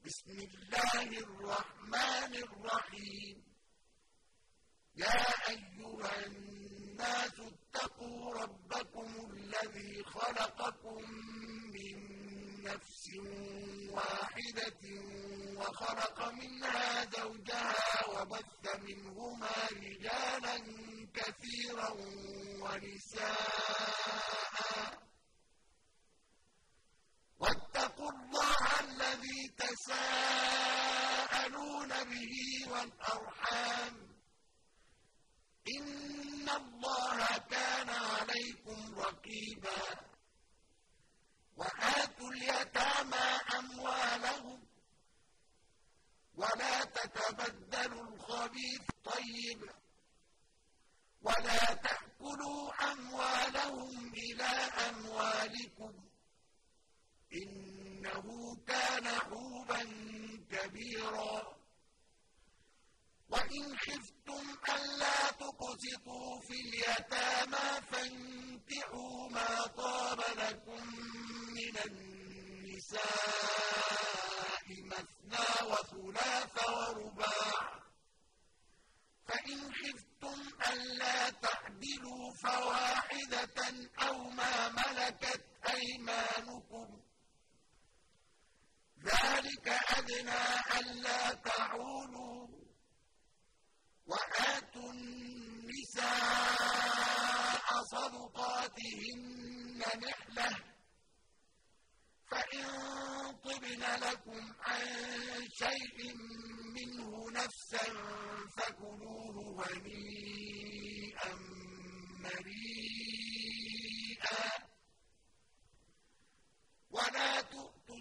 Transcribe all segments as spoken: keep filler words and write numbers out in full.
بسم الله الرحمن الرحيم يا أيها الناس اتقوا ربكم الذي خلقكم من نفس واحدة وخلق منها زوجها وبث منهما رجالا كثيرا ونساء واتقوا الله الذي تساءلون به والأرحام إن الله كان عليكم رقيبا وآتوا اليتامى أموالهم ولا تتبدلوا الخبيث طيب ولا تأكلوا أموالهم إلى أموالكم إنه كان حوبا كبيرا وإن خفتم ألا تقسطوا في اليتامى فانكحوا ما طاب لكم من النساء مثنى وثلاث ورباع فإن خفتم ألا تعدلوا فواحدة أو ما ملكت أيمانكم ذلك أدنى ألا تعولوا وآتوا النساء صدقاتهن نحلة فإن طبن لكم عن شيء منه نفسا فكلوه هنيئا مريئا ولا تؤتوا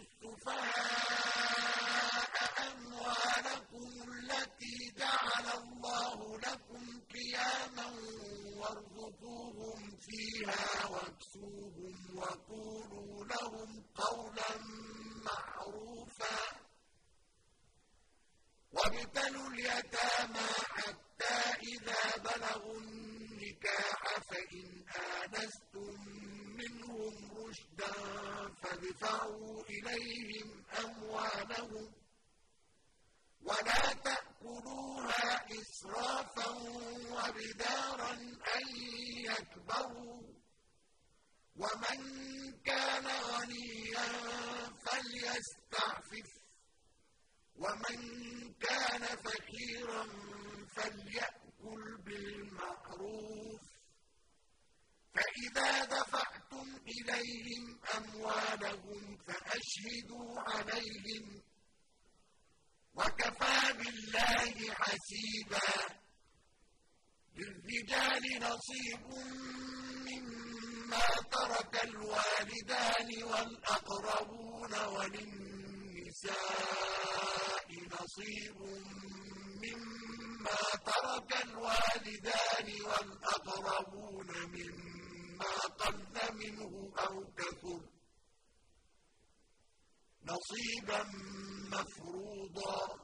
السفهاء أموالكم التي جعل الله لكم قياما وارزقوهم فيها واكسوهم وقولوا لهم قولا معروفا وابتلوا اليتامى حتى إذا بلغوا النكاح فإن آنستم منهم رشدا فادفعوا إليهم أموالهم ولا تأكلوها إسرافا وبدارا أن يكبروا ومن كان غنيا فليستعفف ومن كان فقيرا فليأكل بالمعروف فإذا دفعتم إليهم أموالهم فأشهدوا عليهم وكفى بالله حسيبا للرجال نصيب مما ترك الوالدان والأقربون وللنساء نصيب مما ترك الوالدان والأقربون مما قل منه أو كثر نصيبا مفروضا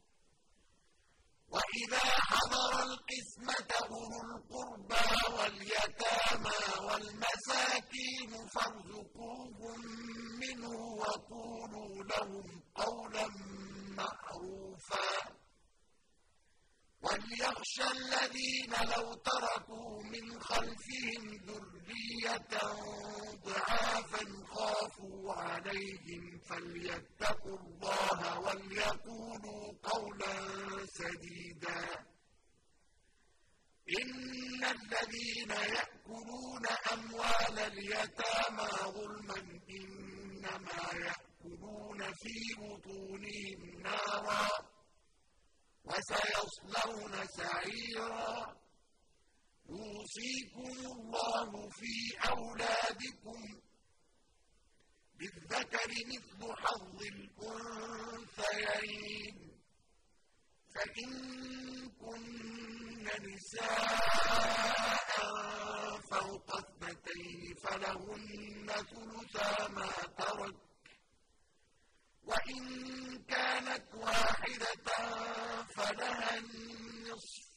وإذا حضر القسمة أولو القربى واليتامى والمساكين فارزقوهم منه وقولوا لهم قولا معروفا وليخشى الذين لو تركوا من خلفهم ذرية ضعافا خافوا عليهم فليتقوا الله وليقولوا قولا سديدا إن الذين يأكلون أموال اليتامى ظلما إنما يأكلون في بطونهم نارا وسيصلون سعيرا يوصيكم الله في أولادكم للذكر مثل حظ الأنثيين فإن كن نساء فوق اثنتين فلهن ثلثا ما ترك وإن كانت واحدة فلها النصف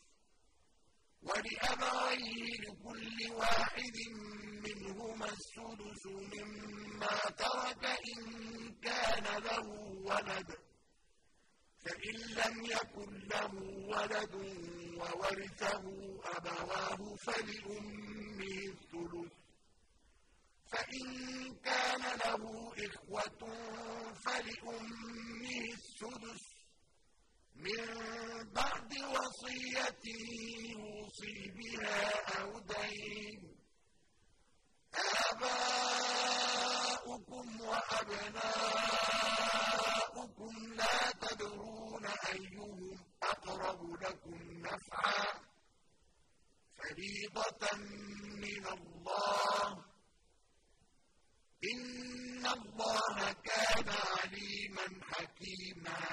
ولأبويه لكل واحد منهما السدس مما ترك إن كان له ولد فإن لم يكن له ولد وورثه أبواه فلأمه الثلث فإن كان له إخوة فلأمه السدس من بعد وصية يوصي بها أو دين آباؤكم وأبناؤكم لا تدرون أيهم أقرب لكم نفعا فريضة من الله إن الله كان عليما حكيما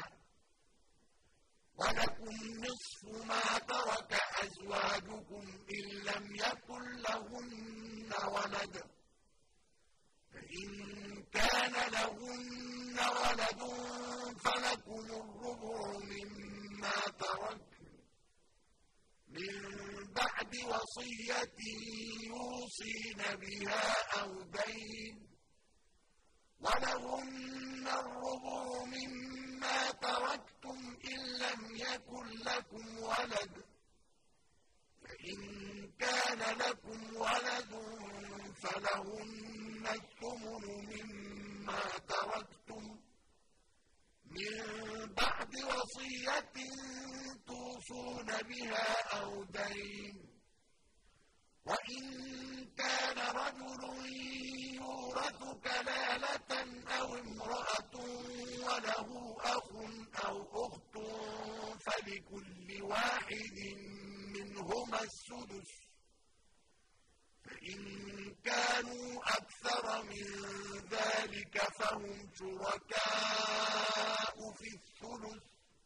ولكم نصف ما ترك أزواجكم إن لم يكن لهن ولد فإن كان لهن ولد فلكم الربع مما تركن من بعد وصية يوصين بها أو دين ولهن الربع مما تركتم إن لم يكن لكم ولد فإن كان لكم ولد فلهن الثمن مما تركتم من بعد وصية توصون بها أو دين وإن كان رجل يورث كلالة أو امرأة وله أخ أو أخت فلكل واحد منهما السدس فإن كانوا أكثر من ذلك فهم شركاء في الثلث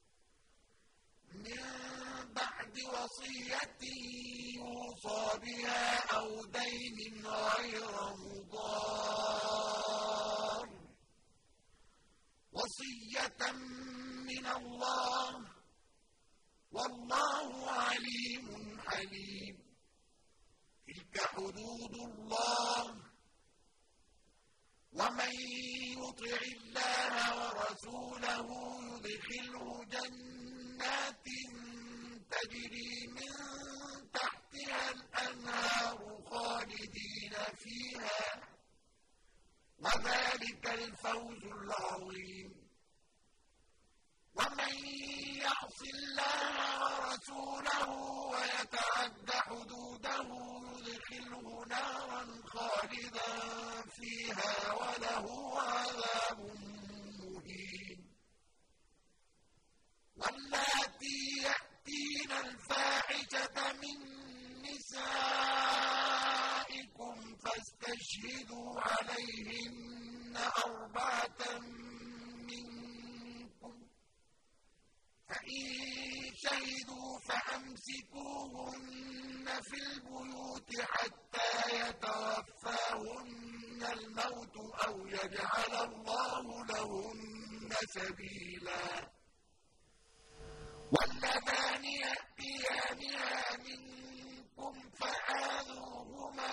من بعد وصية يوصى بها أو دين غير مضار وصية من الله والله عليم حليم تلك حدود الله ومن يطع الله ورسوله يدخله جنات تجري من تحتها الأنهار خالدين فيها وذلك الفوز العظيم ومن يعص الله ورسوله ويتعد حدوده يدخله نارا خالدا فيها وله عذاب مهين واللاتي يأتين الفاحشة من نسائكم فاستشهدوا عليهن أربعة منكم فإن شهدوا فأمسكوهن في البيوت حتى يتوفاهن الموت أو يجعل الله لهن سبيلا واللذان يأتيانها منكم فآذوهما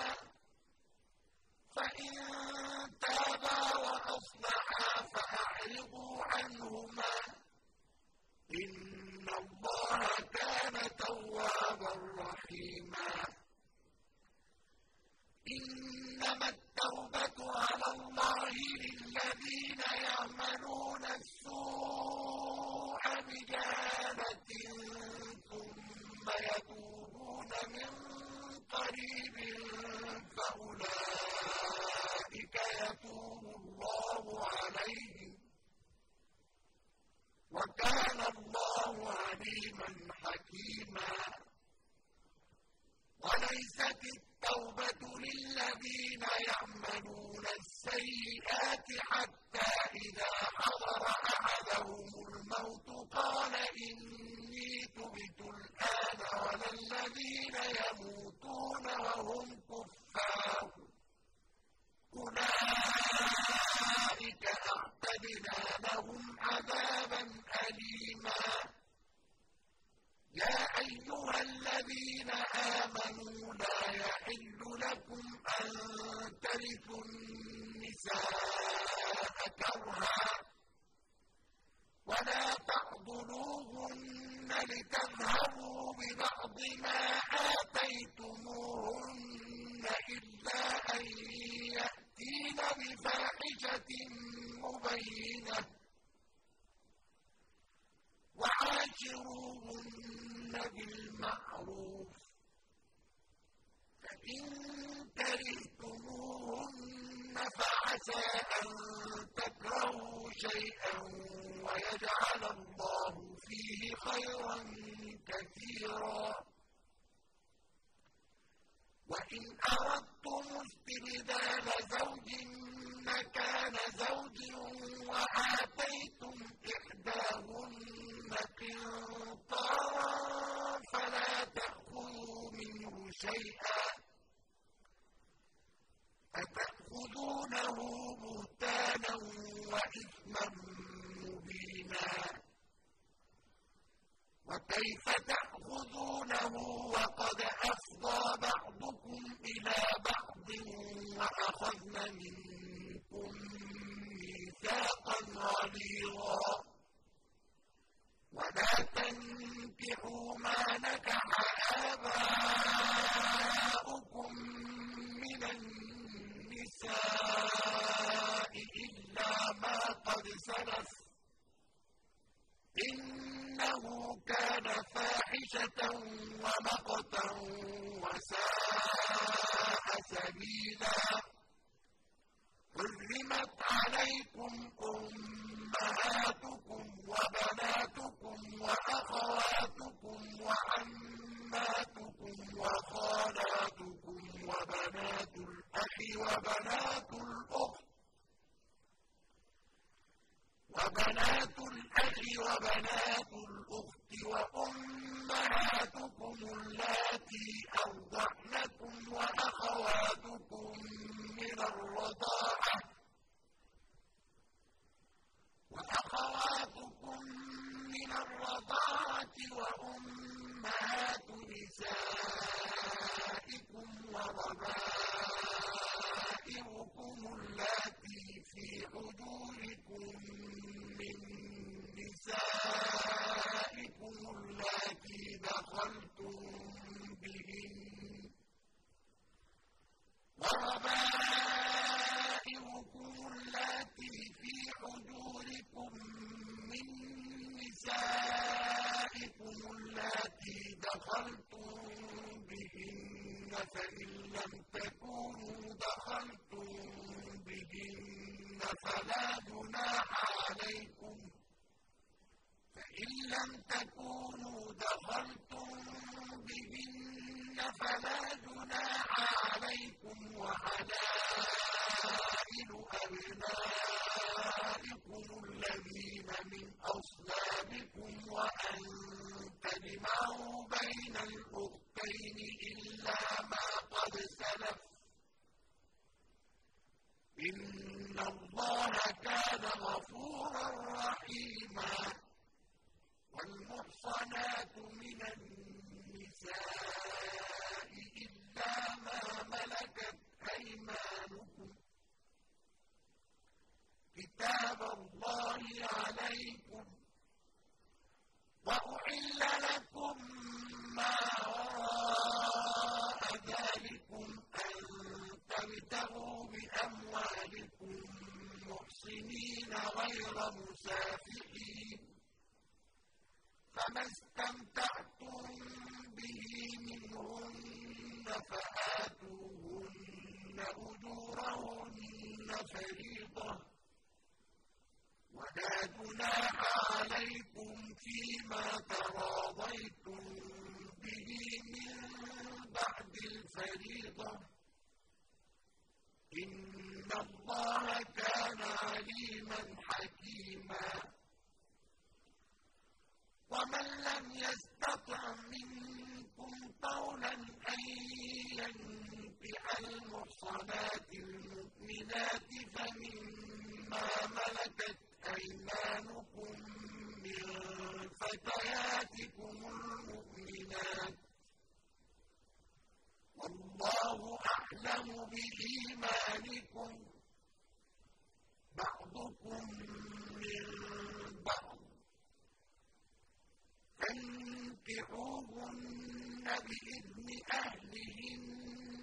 فإن تابا وأصلحا فأعرضوا عنهما إن الله كان توابا رحيما إنما التوبة على الله للذين يعملون السوء بجهالة ثم يتوبون من قريب فأولئك يتوب الله عليهم وكان الله عليما حكيما وليست التوبة للذين يعملون السيئات حتى إذا حضر أحدهم الموت قال إني تبت الآن ولا الذين يموتون وهم كفار أولئك أعتدنا لهم عذابا أليما يا أيها الذين آمنوا لا يحل لكم أن ترثوا النساء كرها ولا تعضلوهن لتذهبوا ببعض ما آتيتموهن إلا أن يأتين بفاحشة مبينة وعاشروهن بالمعروف فإن كرهتموهن فعسى أن تكرهوا شيئا ويجعل الله فيه خيرا كثيرا وإن أردتم استبدال زوج مكان زوج وآتيتم إحداهن قنطارا فلا تأخذوا منه شيئا أتأخذونه بهتانا وإثما مبينا وكيف تأخذونه وقد أفضى بعضكم إلى بعض وأخذن منكم ميثاقا غليظا ولا تنكحوا ما نكح آباؤكم من النساء إلا ما قد سلف إنه كان فاحشة ومقتا وساء سبيلا حرمت عليكم أمهاتكم وبناتكم وأخواتكم وعماتكم وخالاتكم وبنات الأخ وبنات الأخت وبنات الأخ وبنات الأخت وأمهاتكم اللاتي أرضعنكم وأخواتكم من الرضاعة وأخواتكم من الرضاعة وأمهات نسائكم وربائبكم اللاتي في حجوركم من نسائكم اللاتي دخلتم بهن وربائبكم اللاتي في حجوركم من نسائكم اللاتي دخلتم بهن فإن لم تكونوا دخلتم بهن فلا جناح عليكم فإن لم تكونوا دخلتم بهن فلا جناح عليكم وحلائل أبنائكم الذين من أصلابكم وأن تجمعوا بين الأختين إلا ما قد سلف إن الله كان غفورا رحيما والمحصنات من النساء إلا ما ملكت أيمانكم كتاب الله عليكم وأحل لكم ما وراء ذلكم أن تبتغوا بأموالكم محصنين غير مسافحين فما استمتعتم به منهن فآتوهن أجورهن فريضة ولا جناح عليكم فيما تراضيتم به من بعد الفريضة إن الله كان عليما حكيما ومن لم يستطع منكم طولا أن ينكح المحصنات المؤمنات فمما ملكت أيمانكم من فتياتكم المؤمنات والله فانكحوهن بإذن أهلهن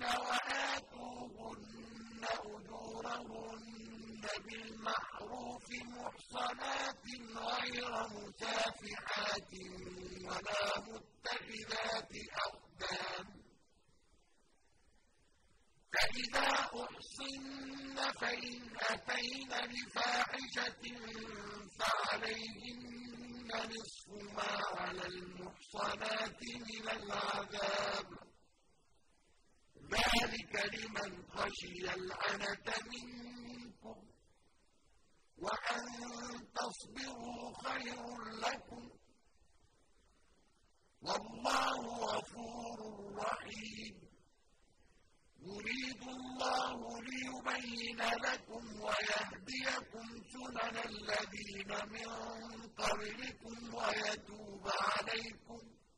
وآتوهن أجورهن بالمعروف محصنات غير مسافحات ولا متخذات أخدان فإذا أحصن فإن أتين بفاحشة فعليهن نصف ما على المحصنات من العذاب ذلك لمن خشي العنة منكم وأن تصبروا خير لكم والله غفور رحيم يريد الله ليبين لكم ويهديكم سنن الذين من قبلكم ويتوب عليكم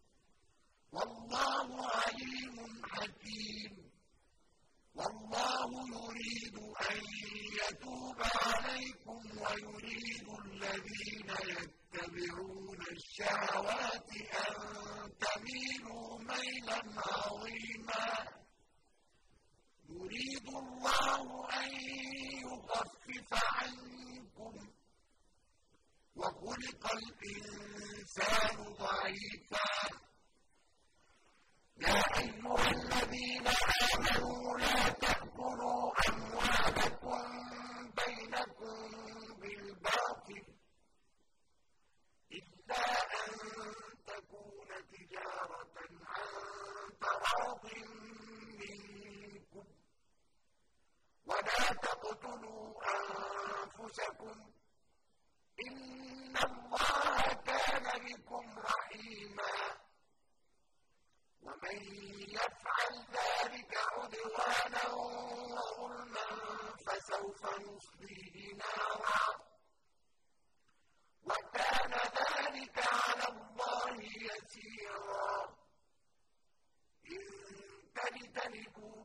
والله عليم حكيم والله يريد أن يتوب عليكم ويريد الذين يتبعون الشهوات أن تميلوا ميلا عظيما يريد الله أن يخفف عنكم وخلق الإنسان ضعيفا يا أيها الذين آمنوا لا تأكلوا أموالكم بينكم بالباطل إلا أن تكون تجارة عن تراض منكم ولا تقتلوا أنفسكم إن الله كان بكم رحيما ومن يفعل ذلك عدوانا وظلما فسوف نصليه نارا وكان ذلك على الله يسيرا إن تجتنبوا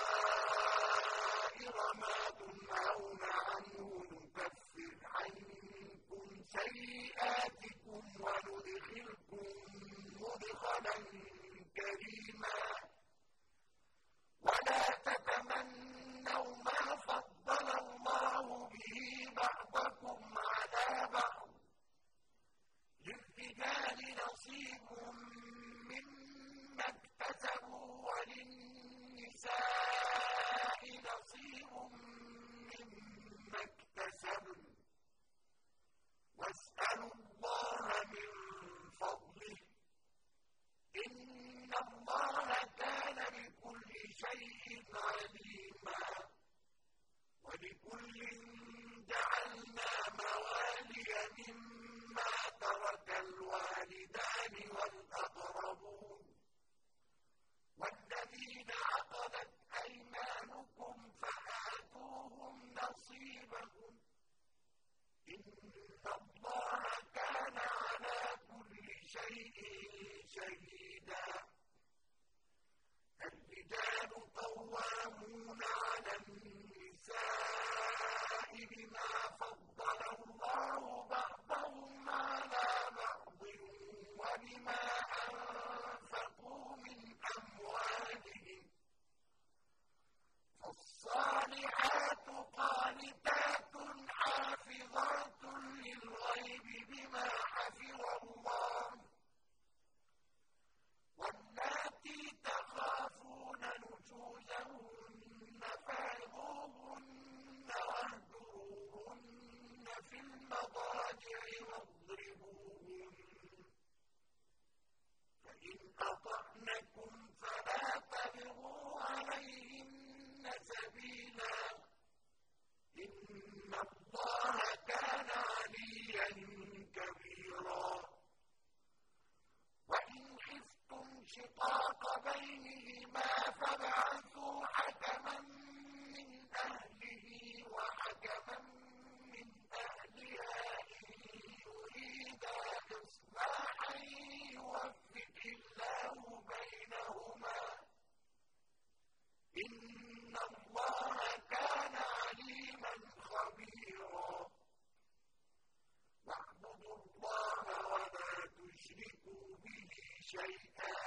كبائر ما تنهون عنه نكفر عنكم سيئاتكم وندخلكم مدخلا كريما ولا تتمنوا ما فضل الله به بعضكم على بعض للرجال نصيب مما اكتسبوا وللنساء نصيب مما اكتسبن واسألوا الله من فضله إن الله كان بكل شيء عليما ولكل جعلنا موالي مما ترك الوالدان والأقربون والذين عقدت أيمانكم فآتوهم نصيبهم إن الله كان على كل شيء شهيدا الرجال قوامون على النساء بما فضل الله بعضهم على بعض وبما أنفقوا من أموالهم فالصالحات قانتات حافظات للغيب بما حفظ الله واللاتي تخافون نشوزهن فعظوهن واهجروهن في المضاجع واضربوهن فإن أطعنكم فلا تبغوا عليهن سبيلا إن الله كان عليا كبيرا وإن خفتم شقاق بينهما فابعثوا حكما من أهله وحكما من أهلها إن يريدا إصلاحا يوفق الله بينهما إن الله كان عليما خبيرا شيئا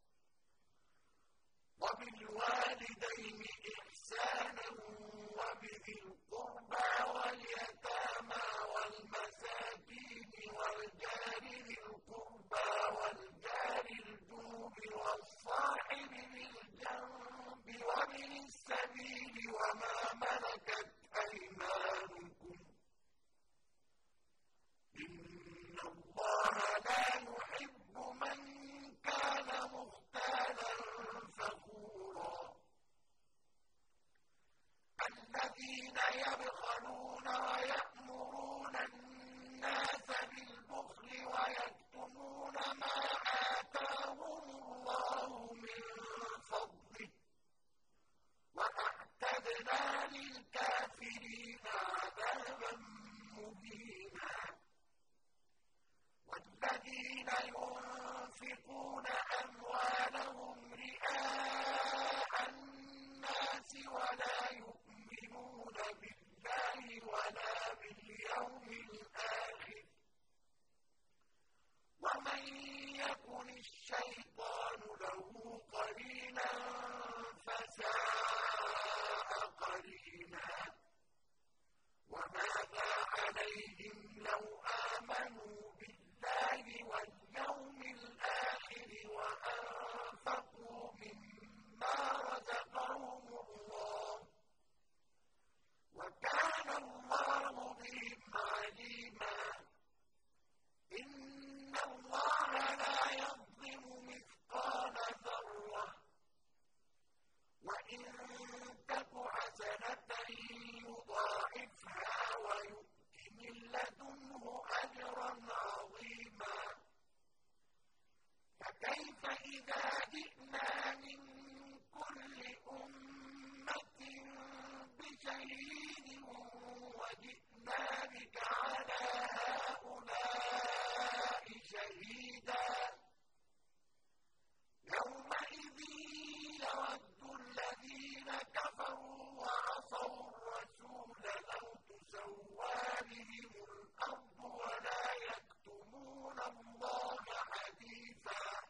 وبالوالدين إحسانا وبذي القربى واليتامى والمساكين والجار ذي القربى والجار الجنب والصاحب بالجنب وابن السبيل وما ملكت أيمانكم إن الله لا يحب من كان مختالا فخورا الذين يبخلون ويأمرون الناس بالبخل ويكتمون ما آتاهم الله من فضله وأعتدنا للكافرين عذابا مهينا والذين ينفقون أموالهم رئاء الناس ولا يؤمنون بالله ولا باليوم الآخر ومن يكن الشيطان له قرينا فساء قرينا وماذا عليهم لو آمنوا بالله واليوم الآخر وأنفقوا مما رزقهم الله وكان الله بهم عليما إن الله لا يظلم مثقال ذرة وإن تك حسنة يضاعفها ويؤت من لدنه أجرا عظيما فكيف إذا جئنا من كل أمة بشهيد وجئنا بك على هؤلاء شهيدا يومئذ يود الذين كفروا وعصوا الرسول لو تسوى بهم الأرض ولا يكتمون الله حديثا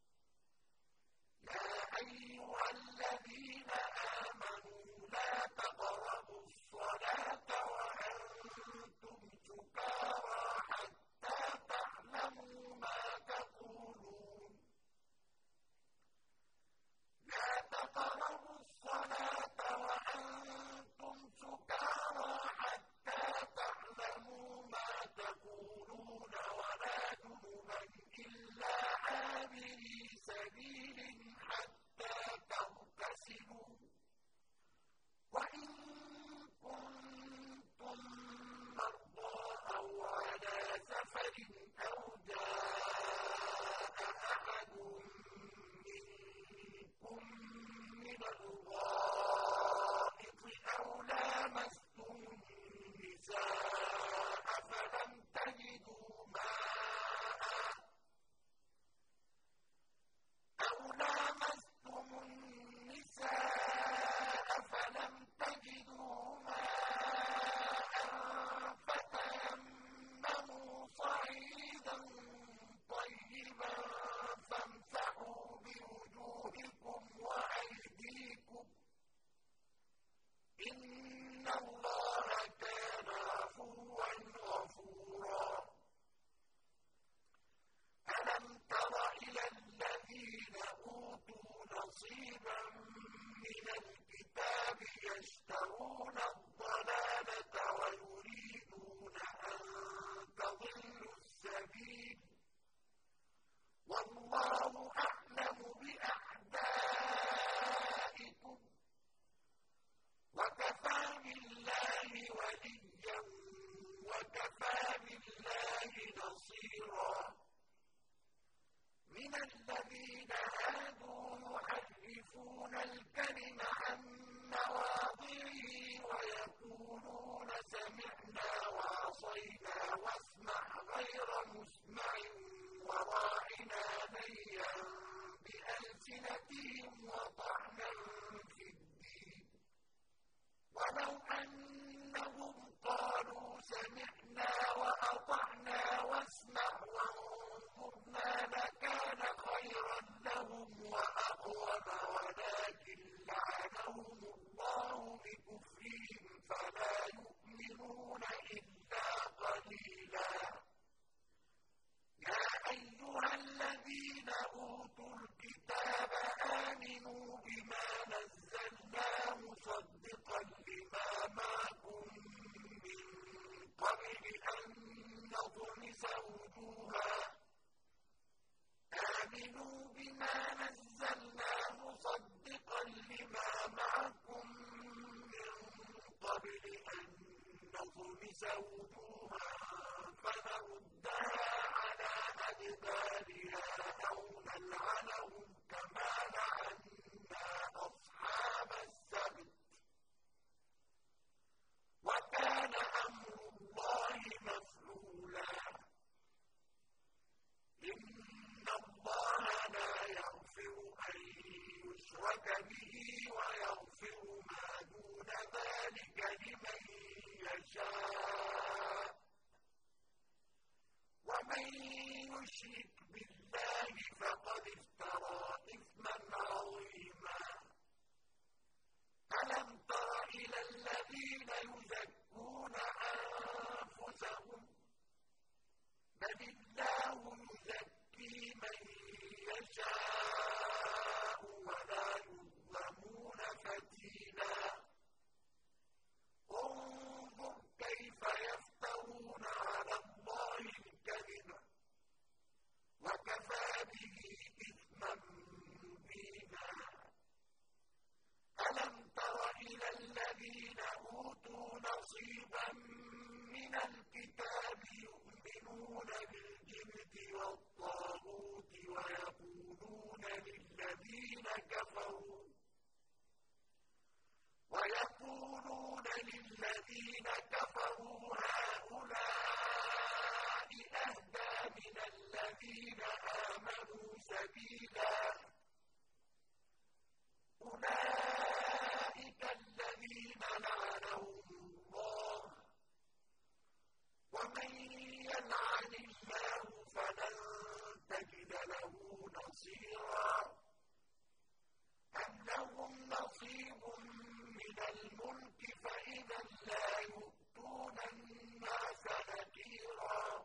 يا أيها الذين آمنوا لا تقربوا الصلاة وأنتم سكارى حتى تعلموا ما تقولون لا تقربوا الصلاة وأنتم سكارى حتى تعلموا ما تقولون ولا جنبا إلا عابري سبيل حتى تغتسلوا وإن كنتم مرضى أو على سفر أو جاء أحد منكم من الغائط أو لامستم النساء فلم تجدوا ماء أو لامستم النساء فلم تجدوا ماء فتيمموا صعيدا طيبا فامسحوا بوجوهكم وأيديكم إن الله كان عفوا غفورا ألم تر إلى الذين أوتوا نصيبا من الكتاب يشترون الضلالة ويريدون أن تضلوا السبيل والله أعلم بأعدائكم وكفى بالله وليا وكفى بالله نصيرا من الذين هادوا يحرفون الكلم عن مواضعه ويقولون سمعنا وعصينا واسمع غير مسمع وراعنا ليا بألسنتهم وطعنا في الدين ولو أنهم قالوا سمعنا وأطعنا واسمع وانظرنا لكان خيرا نطمس وجوها فنردها على أدبارها أو نلعنهم كما لعنا أصحاب السبت وكان أمر الله مفعولا إن الله لا يغفر أن يشرك به ويغفر ما دون ذلك لمن يشاء ومن يشرك بالله فقد افترى إثما عظيما ألم تر إلى الذين يزكون أنفسهم بل الله يزكي من يشاء ولا يظلمون فتيلا انظر كيف يفترون على الله الكذب وكفى به إثما مبينا ألم تر إلى الذين أوتوا نصيبا من الكتاب يؤمنون بالجبت والطاغوت ويقولون للذين كفروا ويقولون للذين كفروا هؤلاء أهدى من الذين آمنوا سبيلا أولئك الذين لعنهم الله ومن يلعن الله فلن تجد له نصيرا أم لهم نصيب من الملك فإذا لا يؤتون الناس نكيرا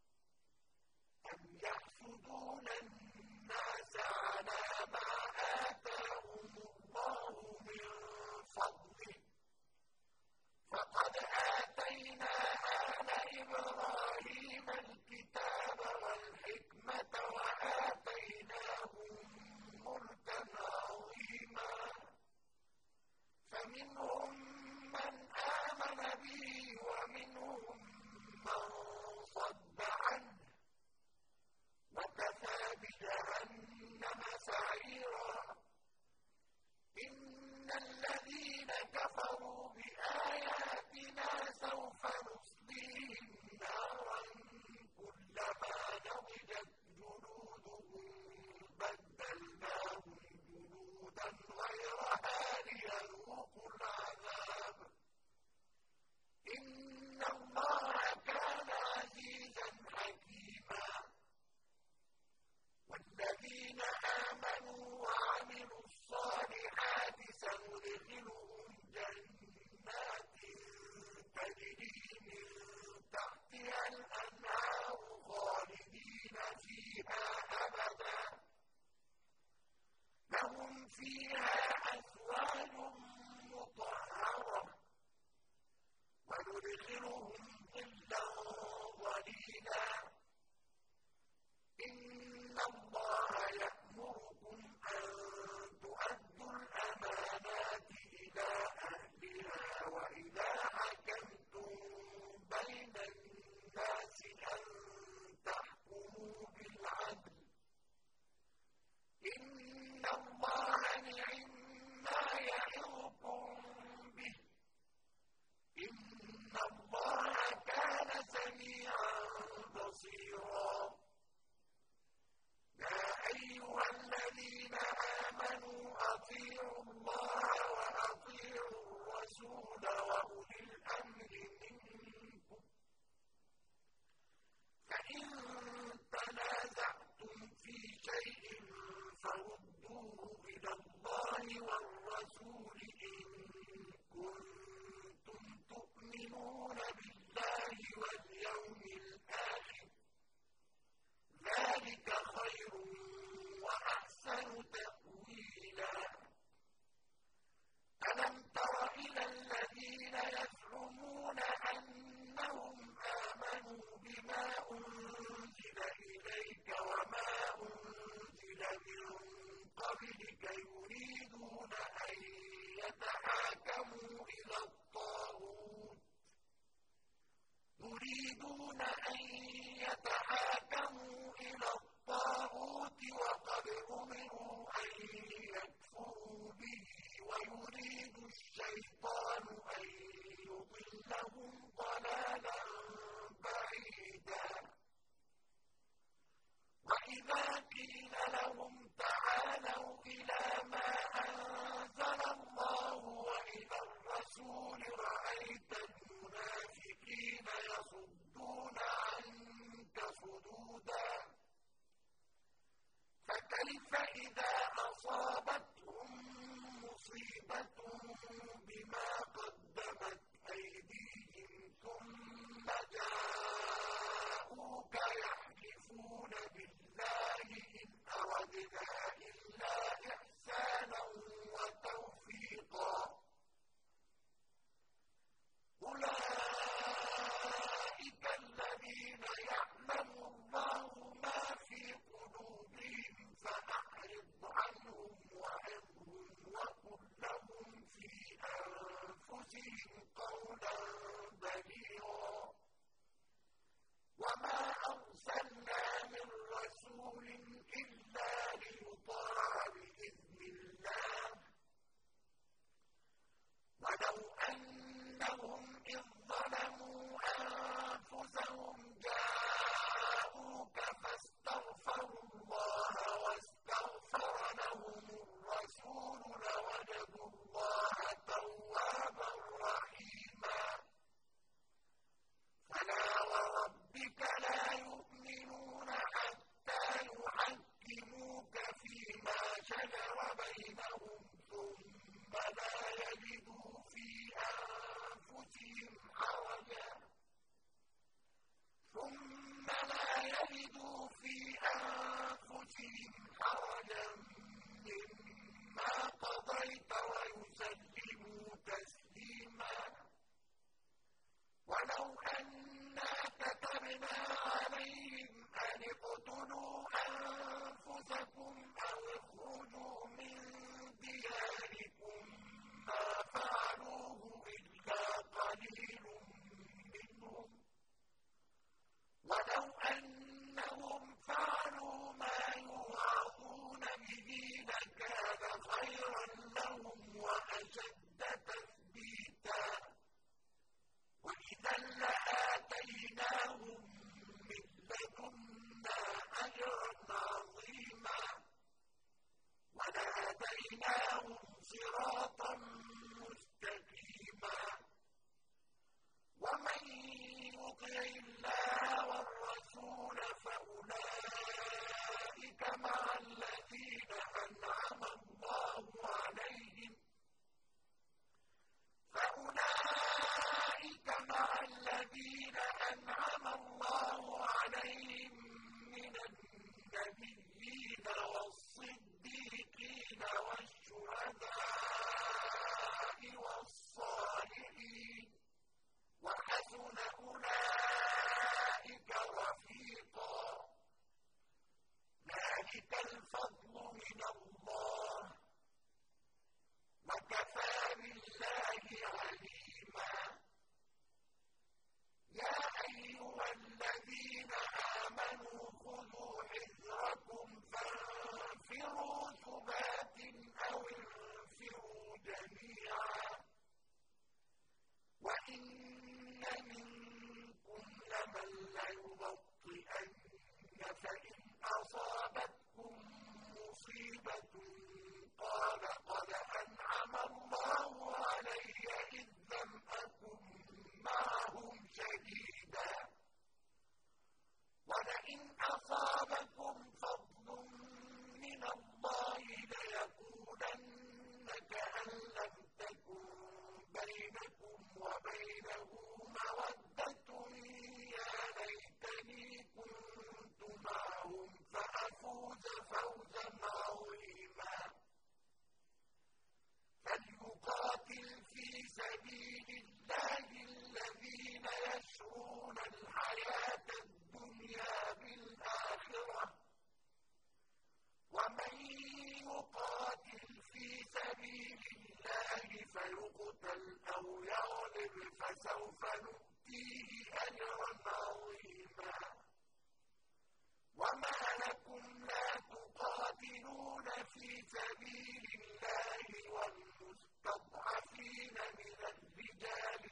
أم يحسدون الناس على ما آتاهم الله من فضله فقد آتينا آل إبراهيم الكتاب والحكمة وآتيناهم ملكا عظيما فمنهم من آمن به ومنهم من صد عنه وكفى بجهنم سعيرا إن الذين كفروا بآياتنا سوف نصليهم نارا كلما نضجت جلودهم بدلناهم جلودا غيرها ليذوقوا العذاب إن الله كان عزيزا حكيما والذين آمنوا وعملوا الصالحات سندخلهم جنات تجري من تحتها الأنهار خالدين فيها أبدا لهم فيها أزواج مطهرة وندخلهم ظلا ظليلا إن الله يأمركم أن تؤدوا الأمانات إلى أهلها وإذا حكمتم بين الناس أن تحكموا بالعدل إن الله نعم ما يعظكم به إن الله وإذا قيل لهم تعالوا إلى ما أنزل الله وإلى الرسول رأيت المنافقين يصدون عنك صدودا فكيف إذا أصابتهم مصيبة بما قدمت أيديهم ثم جاءوك يحلفون بالله إن أردنا إلا إحسانا وتوفيقا أولئك الذين يعلم الله ما في قلوبهم فأعرض عنهم وعظهم وقل لهم في أنفسهم قولا بليغا وما أرسلنا من رسول إلا ليطاع بإذن الله ولو أنهم إذ ظلموا أنفسهم جاءوك فاستغفروا الله واستغفر لهم الرسول لوجدوا الله توابا رحيما فلا وربك لا يؤمنون حتى يحكموك فيما شجر بينهم ثم لا يجدوا في أنفسهم حرجا ثم لا يجدوا في أنفسهم حرجا مما قضيت ويسلموا تسليما ولو أنا كتبنا عليهم أن اقتلوا أنفسكم أو اخرجوا من دياركم ما فعلوه إلا قليل منهم ولو أنهم فعلوا ما يوعظون به لكان خيرا لهم وأشد تثبيتا وإذا لآتيناهم من لدنا أجرا عظيما ولهديناهم صراطا مستقيما ومن يطع الله والرسول فأولئك مع الذين أنعم الله عليهم فأولئك مع الذين أنعم الله عليهم من النبيين والصديقين والشهداء والصالحين وحسن أولئك رفيقا ذلك الفضل من الله وكفى بالله عليما يا أيها الذين آمنوا خذوا حذركم فانفروا ثبات أو انفروا جميعا وإن منكم لمن ليبطئن فإن أصابتكم مصيبة قال قد أنعم الله علي إذ لم أكن معهم شهيدا ولئن أصابكم فضل من الله ليقولن كأن لم تكن بينكم وبينه مودة يا ليتني كنت معهم فأفوز فوزا عظيما فليقاتل في سبيل الله الذين يشرون الحياة الدنيا بالآخرة ومن يقاتل في سبيل الله فيقتل أو يغلب فسوف نؤتيه أجرا عظيما وما لكم لا تقاتلون في سبيل الله والمستضعفين من الرجال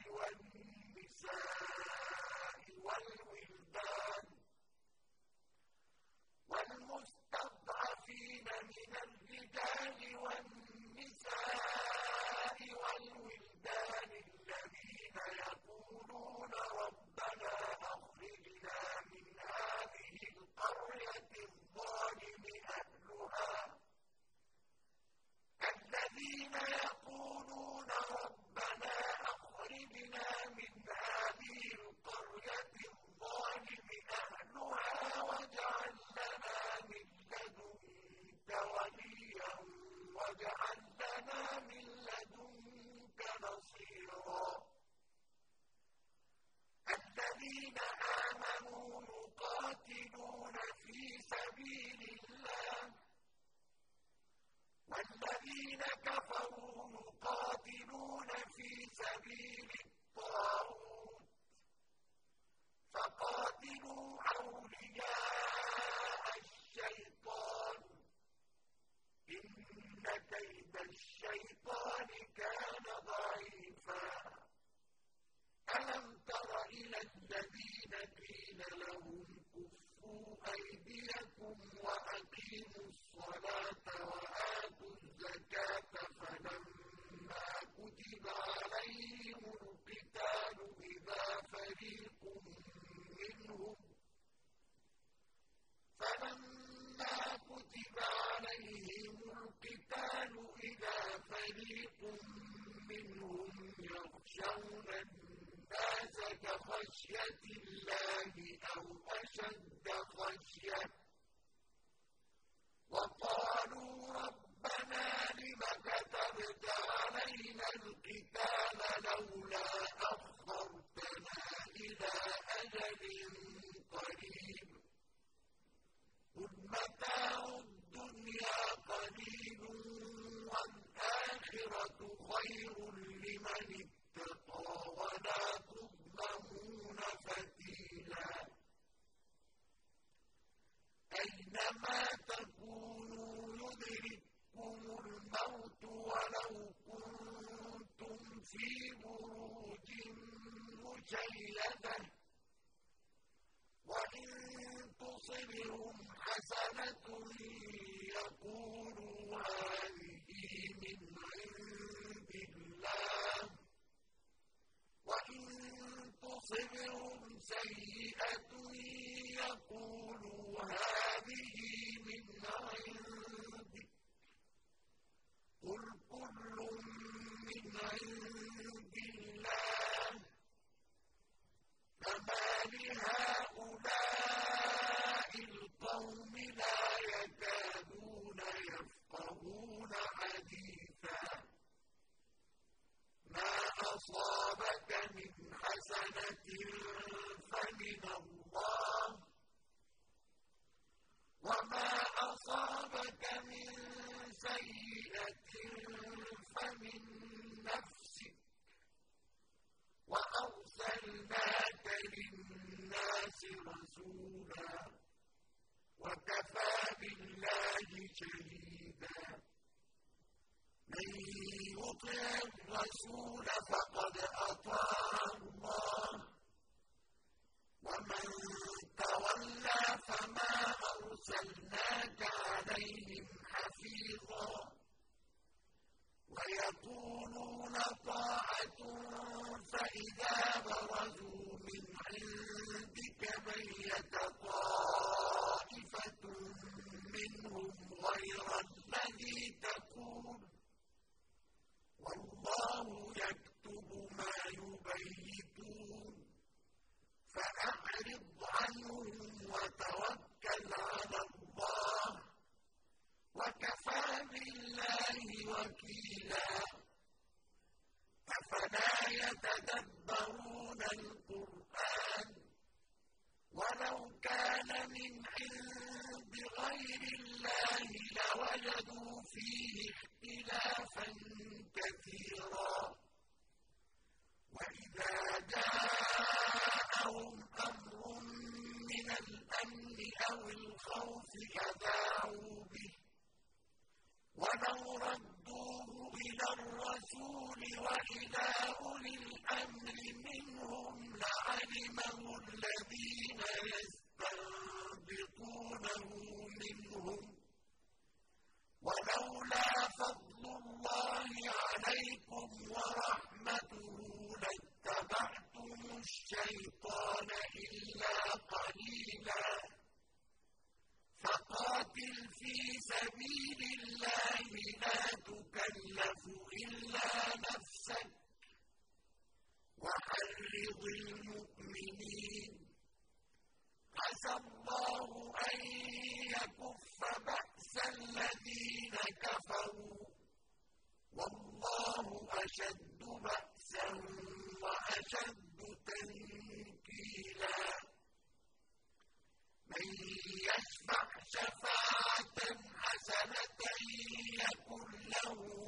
والنساء والولدان والمستضعفين الذين كفروا يقاتلون في سبيل الطاغوت فقاتلوا أولياء الشيطان إن كيد الشيطان كان ضعيفا ألم تر إلى الذين قيل لهم كفوا أيديكم وأقيموا الصلاة وآتوا الزكاة فلما كتب عليهم القتال إذا فريق منهم فلما كتب عليهم القتال إذا فريق منهم يخشون الناس كخشية الله أو أشد خشية وقالوا ربنا لم كتبت علينا القتال لولا أخرتنا إلى أجل قريب قل متاع الدنيا قليل والآخرة خير لمن اتقى ولا تظلمون فتيلا أينما تكونوا يدرككم الموت ولو كنتم في بروج مشيدة وإن تصبهم حسنة يقولوا هذه من عند الله وإن تصبهم سيئة يقولوا هذه من عندك قل كل من عند الله فما لهؤلاء القوم لا يكادون يفقهون حديثا ما أصابك من حسنة فمن الله وما أصابك من سيئة فمن نفسك وأرسلناك للناس رسولا وكفى بالله شهيدا من يطع الرسول فقد أطاع الله ومن تولى فما أرسلناك عليهم حفيظا ويقولون طاعة فإذا برزوا من عندك بيت طائفة منهم غير الذي تقول والله يكتب ما يبيتون فأعرض عنهم وتوكل على الله وكفى بالله وكيلا أفلا يتدبرون القرآن ولو كان من عند غير الله لوجدوا فيه اختلافا كثيرا وإذا جاءهم أمر من الأمن أو الخوف أذاعوا به ولو ردوه إلى الرسول وإلى أولي الأمر منهم لعلمه الذين يستنبطونه منهم ولولا فضل الله عليكم ورحمته لاتبعتم الشيطان إلا قليلا فقاتل في سبيل الله لا تكلف إلا نفسك وحرض المؤمنين عسى الله أن يكف بأس الذين كفروا والله أشد بأسا وأشد تنكيلا من يشفع شفاعة حسنة يكن له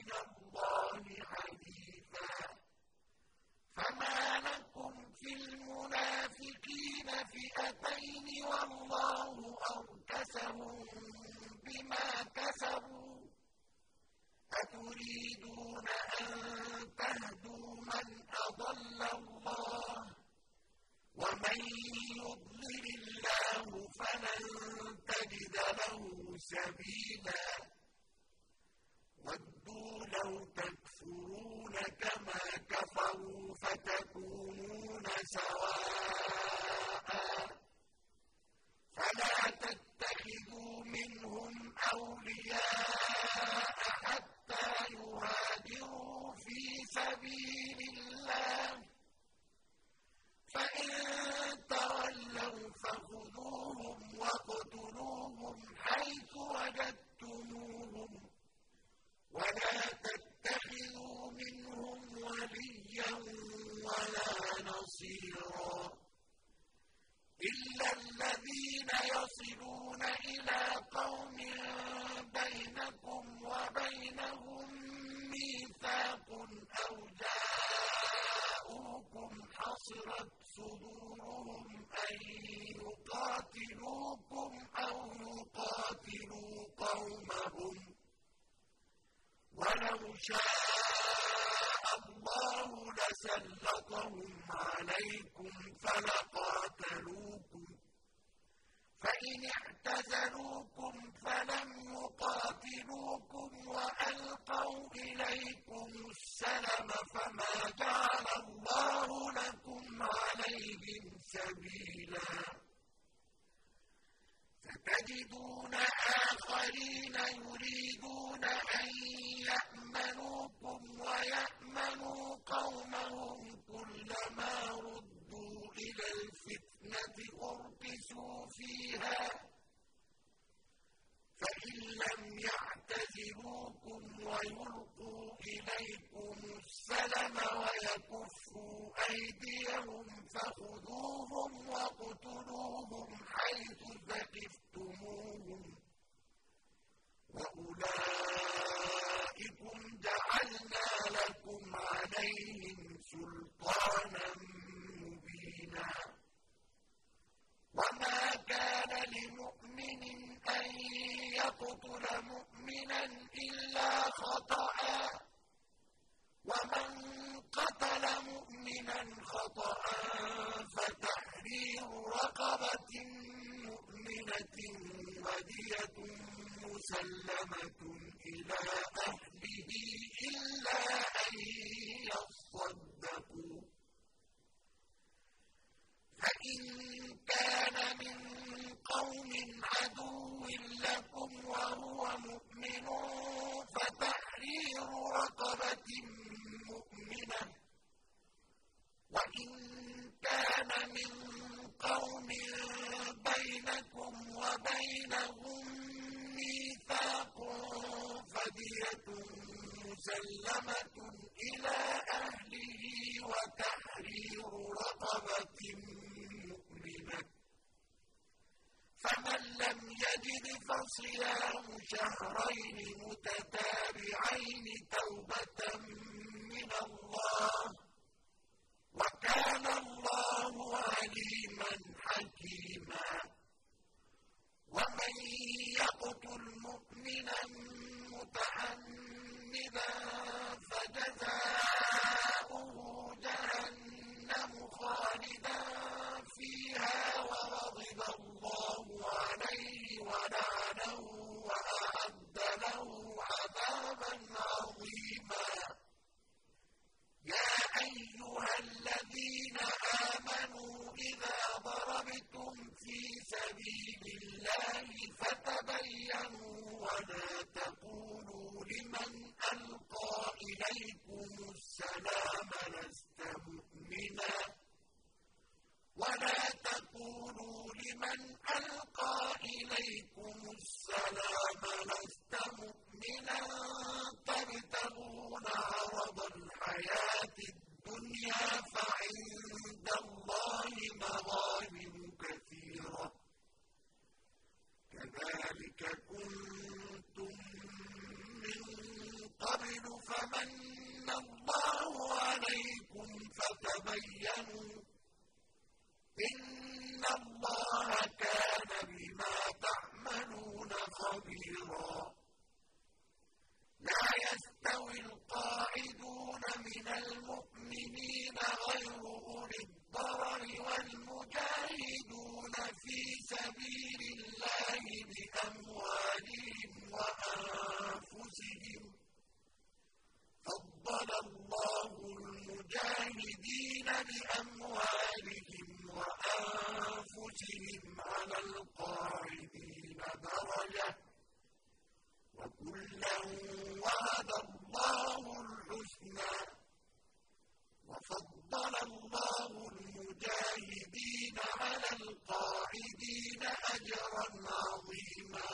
من الله حديثا فما لكم في المنافقين فئتين والله أركسهم بما كسبوا أتريدون أن تهدوا من أضل الله ومن يضلل الله فلن تجد له سبيلا ودوا لو تكفرون كما كفروا فتكونون سواء فلا تتخذوا منهم أولياء حتى يهاجروا في سبيل الله فإن تولوا فخذوهم واقتلوهم حيث وجدتموهم ولا تتخذوا منهم وليا ولا نصيرا إلا الذين يصلون إلى قوم بينكم وبينهم ميثاق أو جاءوكم حصرت صدورهم أن يقاتلوكم أو يقاتلوا قومهم ولو شاء الله لسلطهم عليكم فلقاتلوكم فإن اعتزلوكم فلم يقاتلوكم وألقوا إليكم السلم فما جعل الله لكم عليهم سبيلا ستجدون آخرين يريدون أن يأمنوكم ويأمنوا قومهم كلما ردوا إلى الفتنة أركسوا فيها فإن لم يعتزلوكم ويلقوا إليكم السلم ويكفوا أيديهم فخذوهم واقتلوهم حيث ثقفتموهم وأولئكم جعلنا لكم عليهم سلطانا مبينا وما كان لمؤمن أن يقتل مؤمنا إلا خطأ ومن قتل مؤمنا خطأ فتحرير رقبة مؤمنة ودية مسلمة إلى أهله إلا أن يصدقوا فإن كان من قوم عدو لكم وهو مؤمن فتحرير رقبة مؤمنة وإن كان من قوم بينكم وبينهم ميثاق فدية مسلمة إلى أهله وتحرير رقبة مؤمنة فمن لم يجد فصيام شهرين متتابعين توبة من الله وكان الله عليما حكيما ومن يقتل مؤمنا متعمدا فجزاؤه جهنم خالدا فيها وغضب الله عليه ولعنه وأعد له عذابا عظيما يا أيها الذين آمنوا إذا ضربتم في سبيل الله فتبينوا ولا تقولوا لمن ألقى إليكم وتبينوا إن الله كان بما تعملون خبيرا لا يستوي القاعدون من المؤمنين غير أولي الضرر والمجاهدون في سبيل الله بأموالهم وأنفسهم فضل الله المجاهدين بأموالهم وأنفسهم على القاعدين درجة وكلا وعد الله الحسنى وفضل الله المجاهدين على القاعدين أجرا عظيما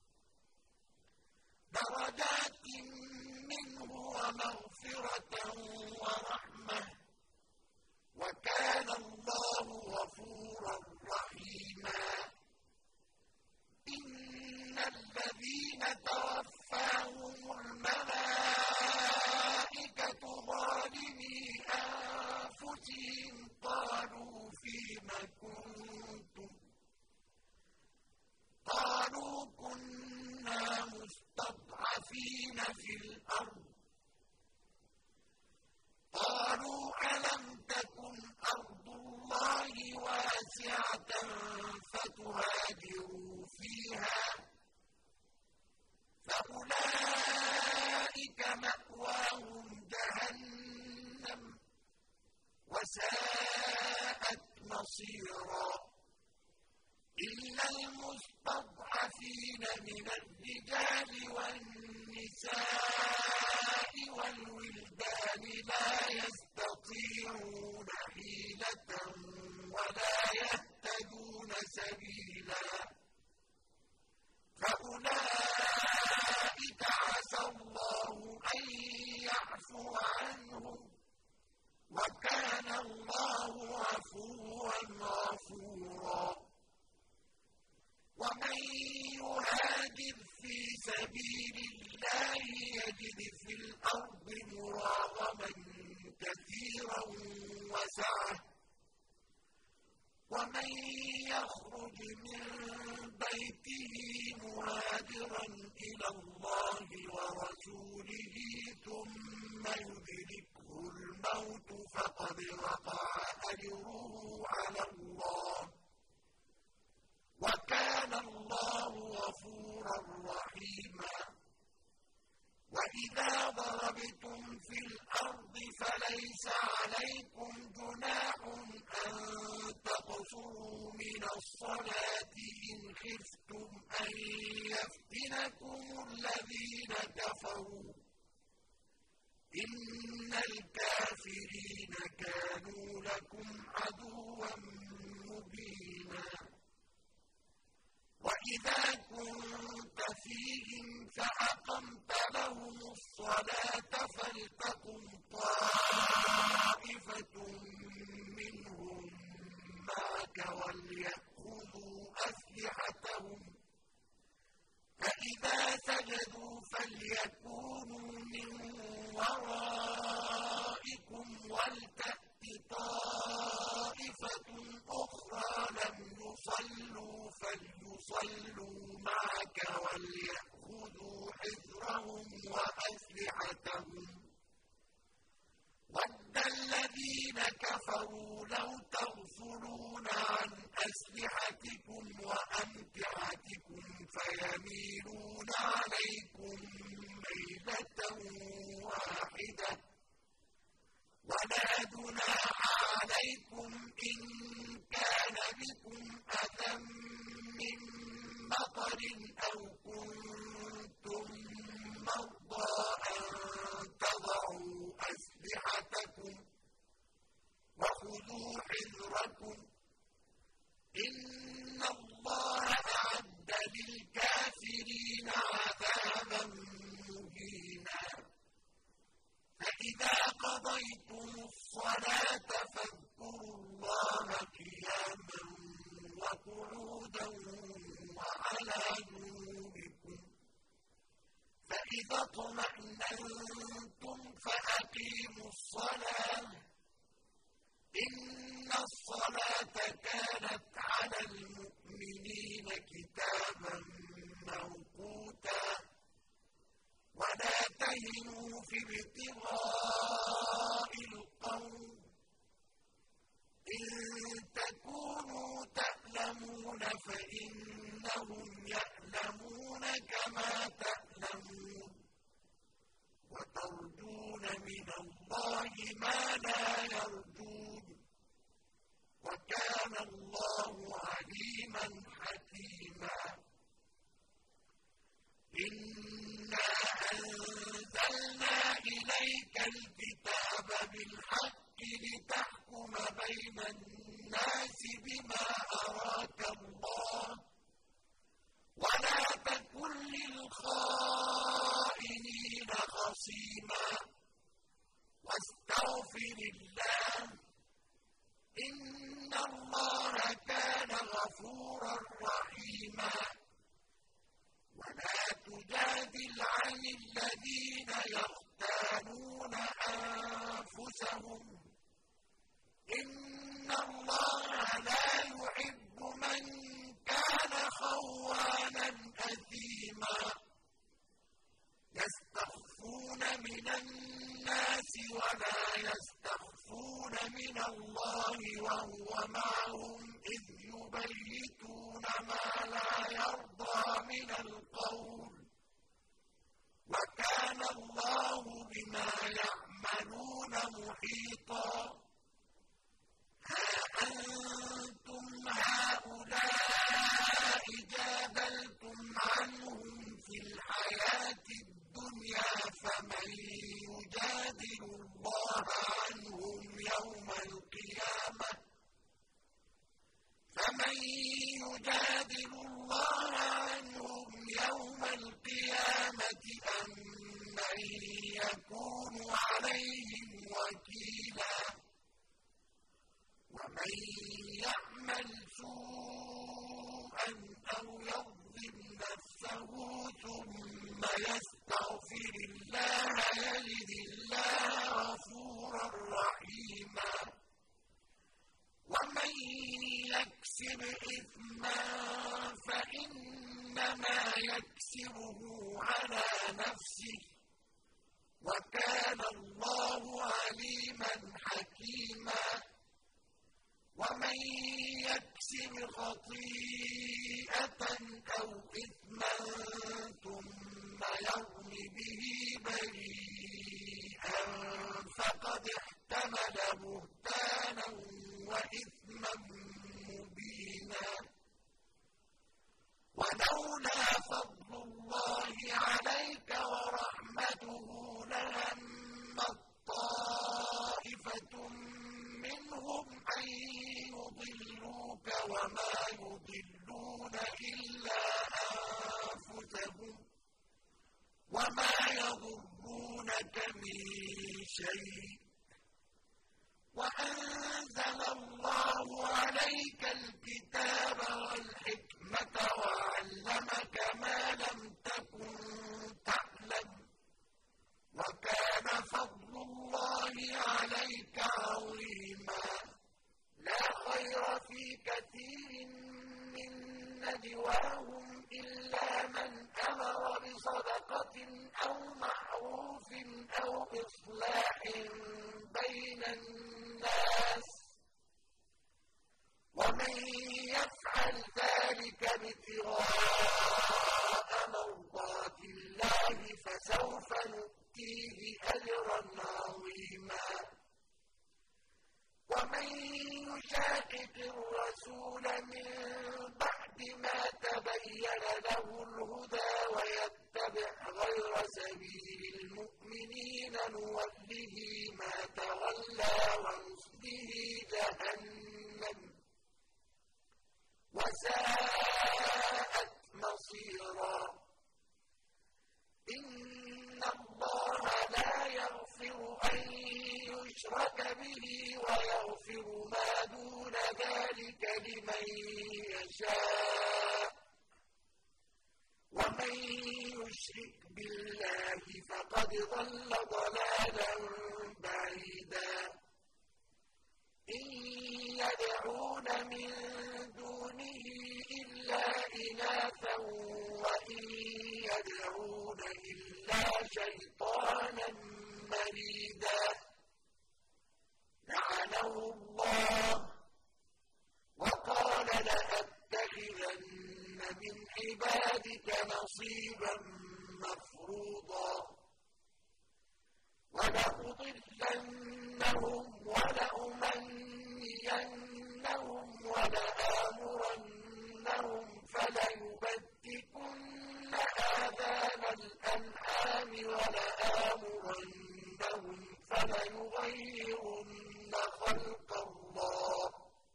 درجات منه ومغفرة ورحمة وكان الله غفورا رحيما إن الذين توفاهم الملائكة ظالمي أنفسهم قالوا فيم كنتم قالوا كنا مستضعفين في الأرض قالوا ألم تكن أرض الله واسعة فتهاجروا فيها فأولئك مأواهم جهنم وساءت مصيرا إلا المستضعفين من الرجال والنساء والولدان لا يستطيعون حيلة ولا يهتدون سبيلا فأولئك عسى الله أن يعفو عنهم وكان الله عفوا غفورا ومن يهاجر في سبيل الله يجد في الأرض مراغما كثيرا وسعة ومن يخرج من بيته مهاجرا إلى الله ورسوله ثم يدركه الموت فقد وقع أجره على الله وكان الله غفورا رحيما وإذا ضربتم في الأرض فليس عليكم جناح أن تقصروا من الصلاة إن خفتم أن يفتنكم الذين كفروا إن الكافرين كانوا لكم عدوا مبينا وإذا كنت فيهم فأقمت لهم الصلاة فلتقم طائفة منهم معك وليأخذوا أسلحتهم فإذا سجدوا فليكونوا من ورائكم ولتأت طائفة أخرى لم يصلوا فليصلوا معك وليأخذوا حذرهم وأسلحتهم ود الذين كفروا لو تغفلون عن أسلحتكم وأمتعتكم فيميلون عليكم ميلة واحدة ولا جناح عليكم إن كان بكم أذى من مطر أو كنتم مرضى أن تضعوا أسلحتكم وخذوا حذركم إن الله أعد للكافرين عذابا مهينا فإذا قضيتم الصلاة فاذكروا الله قياما وقعودا وعلى جنوبكم فإذا اطمأننتم فأقيموا الصلاة إن الصلاة كانت على المؤمنين كتابا موقوتا ولا تهنوا في ابتغاء القوم إن تكونوا تألمون فإنهم يألمون كما تألمون وترجون من الله ما لا يرجون وكان الله عليما حكيما إنا أنزلنا إليك الكتاب بالحق لتحكم بين الناس بما أراك الله ولا تكن للخائنين خصيما واستغفر الله إن الله كان غفورا رحيما ولا تجادل عن الذين يختانون أنفسهم إن الله لا يحب من كان خوانا أثيما يستخفون من الناس ولا يستخفون من الله وهو معهم إذ يبيتون ما لا يرضى من القول وكان الله بما يعملون محيطا ها أنتم هؤلاء جادلتم عنهم في الحياة الدنيا فمن يجادل الله عنهم يوم القيامة فمن يجادل الله عنهم يوم القيامة أم من يكون عليهم وكيلا ومن يعمل سوءا أو يظلم نفسه ثم يستغفر الله يجد الله غفورا رحيما ومن يكسب إثما فإنما يكسبه على نفسه وكان الله عليما حكيما ومن يكسب خطيئة أو إثما ثم يرم به بريئا فقد احتمل بهتانا وإثما مبينا ولولا فضل الله عليك ورحمته لهم طائفة منهم أن يضلوك وما يضلون إلا أنفسهم وما يضرونك من شيء وأنزل الله عليك الكتاب والحكمة وعلمك ما لم تكن تعلم وكان فضل الله عليك عظيما لا خير في كثير من نجواهم إلا من أمر بصدقة أو معروف أو إصلاح بين الناس ومن يفعل ذلك ابتغاء مرضات الله فسوف نؤتيه أجرا عظيما ومن يشاقق الرسول من بعد ما تبين له الهدى ويتبع غير سبيل المؤمنين نوله ما تولى ونصله جهنم وساءت مصيرا إن الله لا يغفر أن يشرك به ويغفر ما دون ذلك لمن يشاء ومن يشرك بالله فقد ضل ضلالا بعيدا إن يدعون من دونه إلا إناثا وإن يدعون إلا شيطانا مريدا لعنه الله وقال لأتخذن من عبادك نصيبا مفروضا ولأضلنهم ولأمنينهم ولآمرنهم فليبتكن آذان الأنعام ولآمرنهم فليغيرن خلق الله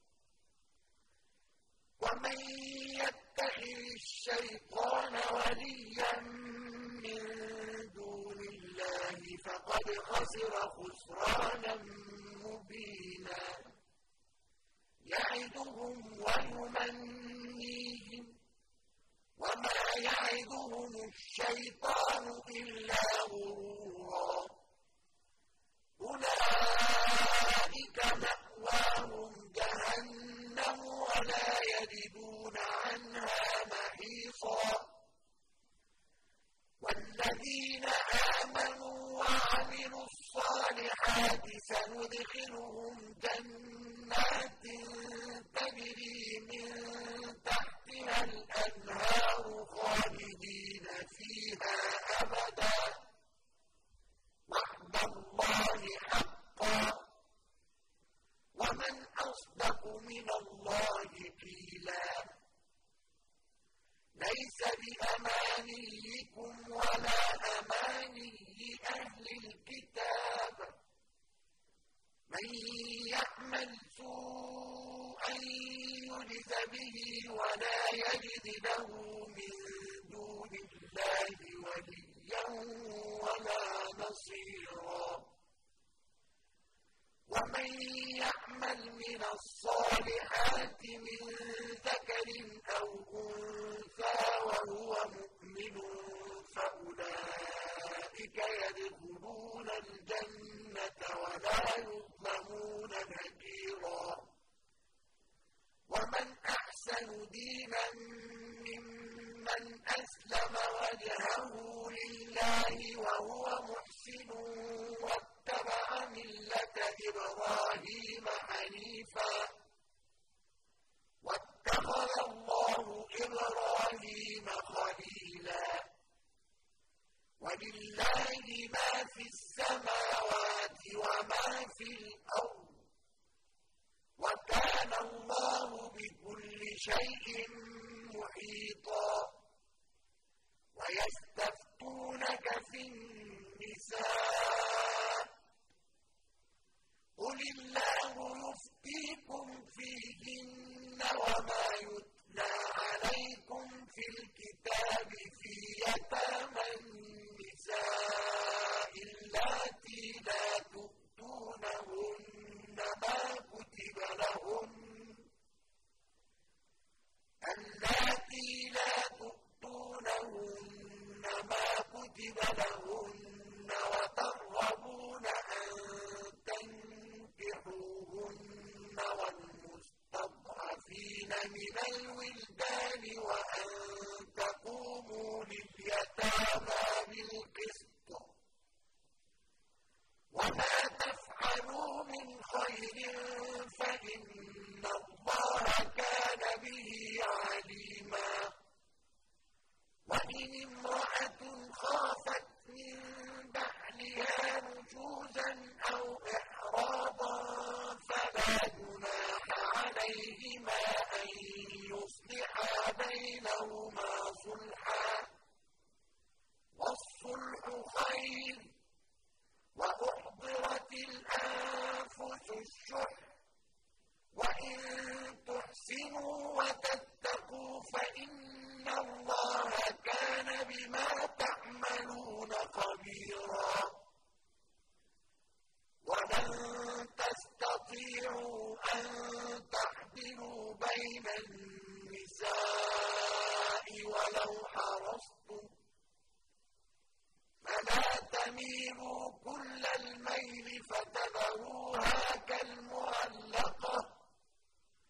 ومن يتخذ الشيطان وليا من دون الله فقد خسر خسرانا مبينا يعدهم ويمنيهم وما يعدهم الشيطان إلا غرورا أولئك مأواهم جهنم ولا يجدون عنها محيصا والذين آمنوا وعملوا الصالحات سندخلهم جنات تجري من تحتها الأنهار خالدين فيها أبدا وعد الله حقا ومن أصدق من الله قيلا ليس بأمانيكم ولا أماني أهل الكتاب من يعمل سوءا يجز به ولا يجد له من دون الله وليا ولا نصيرا ومن يعمل من الصالحات من ذكر أو أنثى وهو مؤمن فأولئك يدخلون الجنة ولا يظلمون نكيرا ومن أحسن دينا ممن أسلم وجهه لله وهو محسن واتبع ملة إبراهيم حنيفا واتخذ الله إبراهيم خليلا ولله ما في السماوات وما في الأرض وكان الله بكل شيء محيطا ويستفتونك في النساء قل الله يفتيكم فيهن وما يتلى عليكم في الكتاب في يتامى النساء اللاتي لا تؤتونهن ما كتب لهن اللاتي لا تؤتونهن ما كتب لهن وترغبون أن تنكحوهن والمستضعفين من الولدان وأن تقوموا لليتامى بالقسط وما تفعلوا من خير فإن الله كان به عليما وإن امرأة خافت من بعلها نشوزا أو إعراضا فلا جناح عليهما أن يصلحا بينهما صلحا والصلح خير وأحضرت الأنفس الشح وإن تحسنوا وتتقوا فإن الله كان بما تعملون خبيرا ولن تستطيعوا أن تعدلوا بين النساء ولو حرصتم فلا تميلوا كل الميل فتذروها كالمعلقة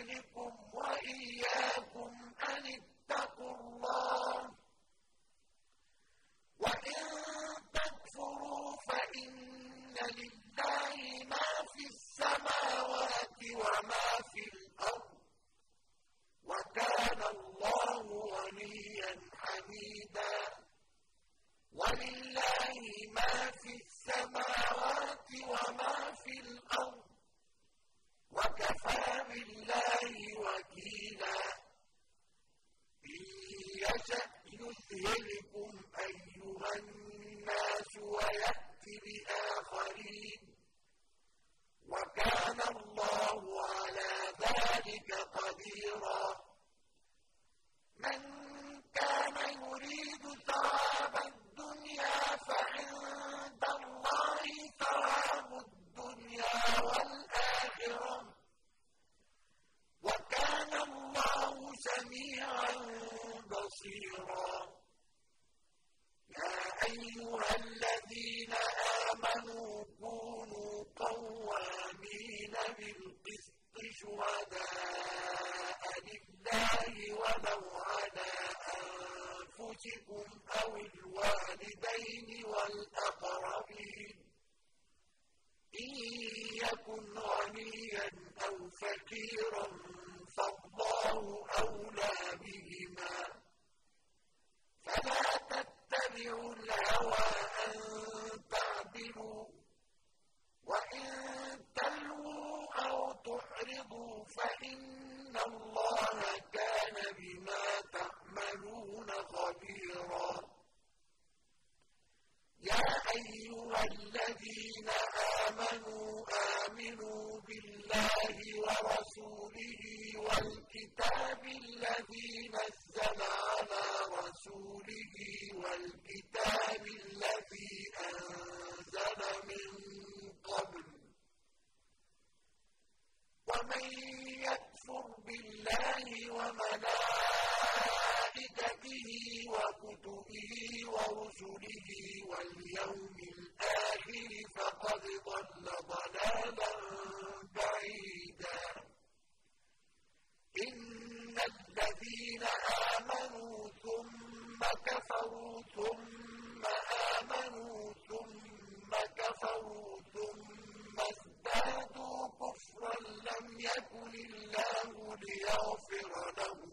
يُوصِيكُمْ وَإِيَّاكُمْ أَنِ اتَّقُوا اللَّهَ وَإِن تَكْفُرُوا فَإِنَّ لِلَّهِ مَا فِي السَّمَاوَاتِ وَمَا فِي الْأَرْضِ وَكَانَ اللَّهُ غَنِيًّا حَمِيدًا وَلِلَّهِ مَا فِي السَّمَاوَاتِ وَمَا فِي الْأَرْضِ وَكَفَىٰ بِاللَّهِ وَكِيلًا إِن يَشَأْ يُذْهِبْكُمْ أَيُّهَا النَّاسُ وَيَأْتِ بِآخَرِينَ وَكَانَ اللَّهُ عَلَىٰ ذَٰلِكَ قَدِيرًا مَن كَانَ يُرِيدُ ثَوَابَ الدُّنْيَا فَعِندَ اللَّهِ ثَوَابُ الدُّنْيَا وَالْآخِرَةِ ۚ وَكَانَ اللَّهُ سَمِيعًا بَصِيرًا يَا أَيُّهَا الَّذِينَ آمَنُوا كُونُوا قَوَّامِينَ بِالْقِسْطِ شُهَدَاءَ لِلَّهِ وَلَوْ عَلَىٰ أَنفُسِكُمْ أَوِ الْوَالِدَيْنِ وَالْأَقْرَبِينَ إِن يَكُنْ غَنِيًّا أَوْ فَقِيرًا فَاللَّهُ أَوْلَىٰ بِهِمَا فَلَا تَتَّبِعُوا الْهَوَىٰ أَن تَعْدِلُوا وَإِن تَلْوُوا أَوْ تُعْرِضُوا فَإِنَّ اللَّهَ كَانَ بِمَا تَعْمَلُونَ خَبِيرًا يَا أَيُّهَا الَّذِينَ آمَنُوا آمِنُوا بِاللَّهِ وَرَسُولِهِ وَالْكِتَابِ الَّذِي نَزَّلَ عَلَىٰ رَسُولِهِ وَالْكِتَابِ الَّذِي أَنزَلَ مِن قَبْلُ ۚ وَمَن يَكْفُرْ بِاللَّهِ وَمَلَائِكَتِهِ وَكُتُبِهِ وَرُسُلِهِ وَالْيَوْمِ الْآخِرِ فَقَدْ ضَلَّ ضَلَالًا بَعِيدًا إِنَّ الَّذِينَ آمَنُوا ثُمَّ كَفَرُوا ثُمَّ آمَنُوا ثُمَّ كَفَرُوا ثُمَّ ازْدَادُوا كُفْرًا لَّمْ يَكُنِ اللَّهُ لِيَغْفِرَ لَهُمْ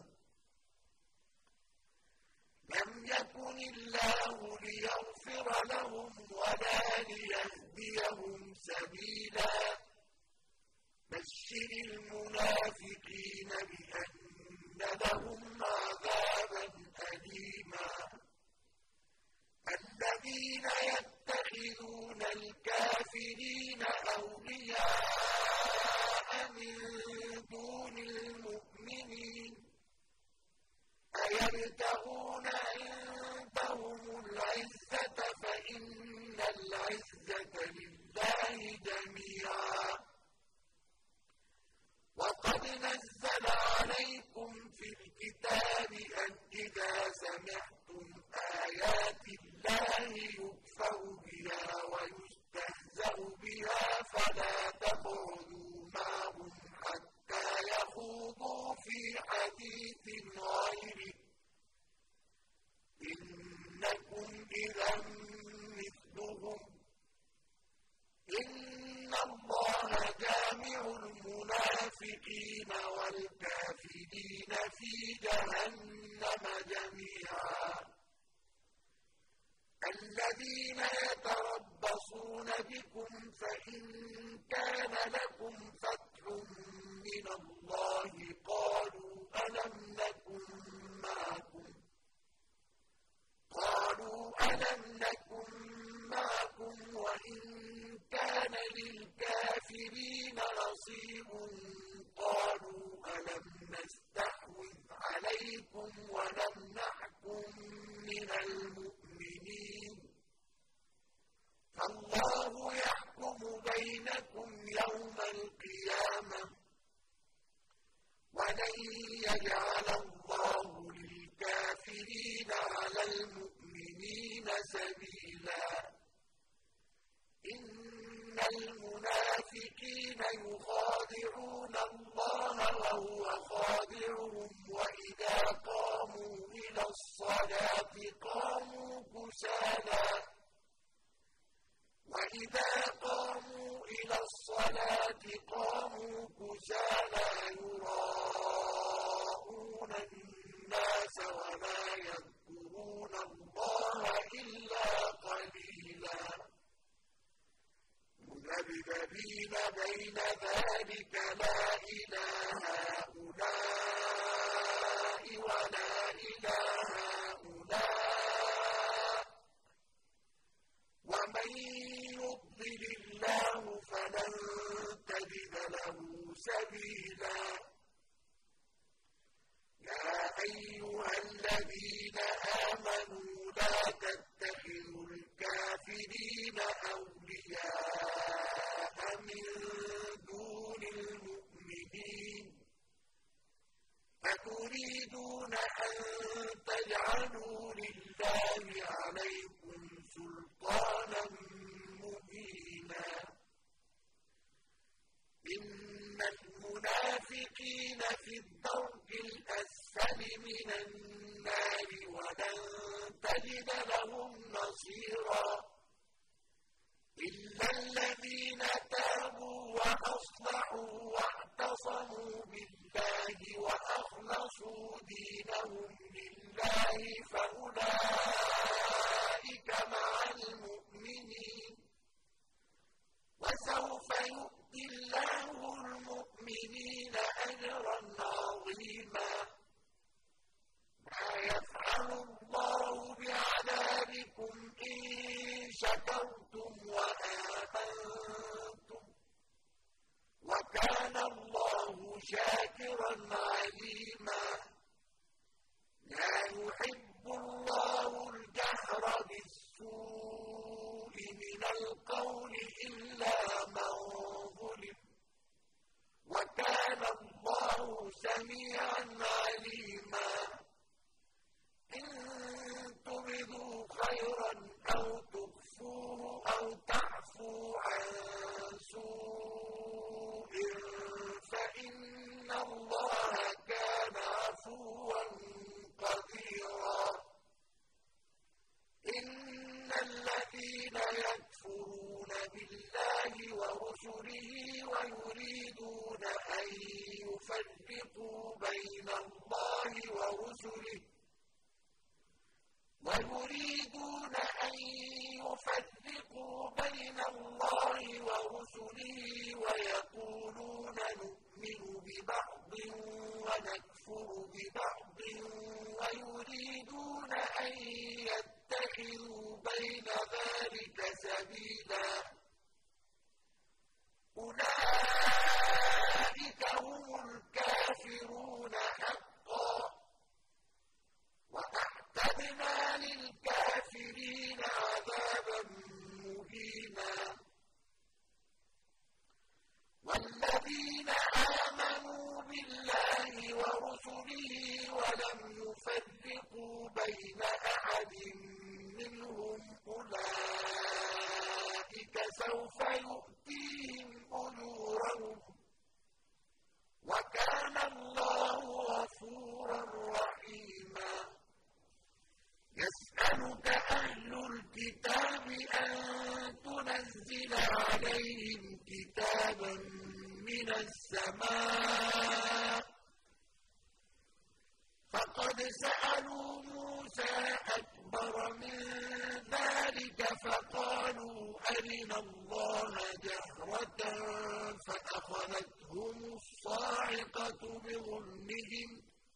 لَمْ يَكُنِ اللَّهُ لِيَغْفِرَ لَهُمْ وَلَا لِيَهْدِيَهُمْ سَبِيلًا بَشِّرِ الْمُنَافِقِينَ بِأَنَّ لَهُمْ عَذَابًا أَلِيمًا الَّذِينَ يَتَّخِذُونَ الْكَافِرِينَ أَوْلِيَاءَ مِن دُونِ الْمُؤْمِنِينَ أَيَبْتَغُونَ عِندَهُمُ الْعِزَّةَ فَإِنَّ الْعِزَّةَ لِلَّهِ جَمِيعًا وَقَدْ نَزَّلَ عَلَيْكُمْ فِي الْكِتَابِ أَنْ إِذَا سَمِعْتُمْ آيَاتِ اللَّهِ يُكْفَرُ بِهَا وَيُسْتَهْزَأُ بِهَا فَلَا تَقْعُدُوا مَعَهُمْ حَتَّىٰ يَخُوضُوا فِي حَدِيثٍ غَيْرِهِ إِنَّكُمْ إِذًا مِّثْلُهُمْ إِنَّ اللَّهَ جَامِعُ الْمُنَافِقِينَ وَالْكَافِرِينَ فِي جَهَنَّمَ جَمِيعًا الَّذِينَ يَتَرَبَّصُونَ بِكُمْ فَإِن كَانَ لَكُمْ فَتْحٌ مِّنَ اللَّهِ قَالُوا أَلَمْ نَكُن مَّعَكُمْ قَالُوا أَلَمْ نَكُن مَّعَكُمْ وَإِن كَانَ لِلْكَافِرِينَ نَصِيبٌ قَالُوا أَلَمْ نَسْتَحْوِذْ عَلَيْكُمْ وَنَمْنَعْكُم مِّنَ الْمُؤْمِنِينَ فَاللَّهُ يَحْكُمُ بَيْنَكُمْ يَوْمَ الْقِيَامَةِ وَلَن يَجْعَلَ اللَّهُ لِلْكَافِرِينَ عَلَى الْمُؤْمِنِينَ سَبِيلًا إِنَّ الْمُنَافِقِينَ يُخَادِعُونَ اللَّهَ وهو خادعهم وإذا قاموا إلى الصلاة قاموا كسالى وإذا قاموا إلى الصلاة قاموا كسالى يراءون الناس ولا يذكرون الله إلا قليلا مذبذبين بين ذلك لا إلى هؤلاء ولا إلى هؤلاء ومن يضلل الله فلن تجد له سبيلا يا أيها الذين آمنوا لا تتخذوا الكافرين أولياء من دون المؤمنين أتريدون أن تجعلوا لله عليكم سلطانا مبينا إن المنافقين في الدرك الأسفل من النار ولن تجد لهم نصيرا إلا الذين تابوا وأصلحوا واعتصموا بالله وأخلصوا دينهم لله فأولئك مع المؤمنين وسوف يؤتي الله المؤمنين أجرا عظيما ما يفعل الله بعذابكم إن شكرتم وآمنتم وكان الله شاكرا عليما لا يحب الله الجهر بالسوء من القول إلا من ظلم وكان الله سميعا عليما إن تبدوا خيرا أو تخفوه أو تعفوا عن سوء فإن الله كان عفوا قديرا إن الذين يكفرون بالله ورسله ويريدون أن يفرقوا بين الله ورسله ويريدون أن يفرقوا بين الله ورسله ويقولون نؤمن ببعض ونكفر ببعض ويريدون أن يتخذوا بين ذلك سبيلا أولئك هم الكافرون حقا وأعتدنا للكافرين عذابا مهينا والذين آمنوا بالله ورسله ولم يفرقوا بين أحد منهم أولئك سوف يؤتيهم أجورهم وكان الله غفورا رحيما يسألك أهل الكتاب أن تنزل عليهم كتابا من السماء فقد سألوا موسى أكبر من ذلك فقالوا أرنا الله جهرة فأخذتهم الصاعقة بظلمهم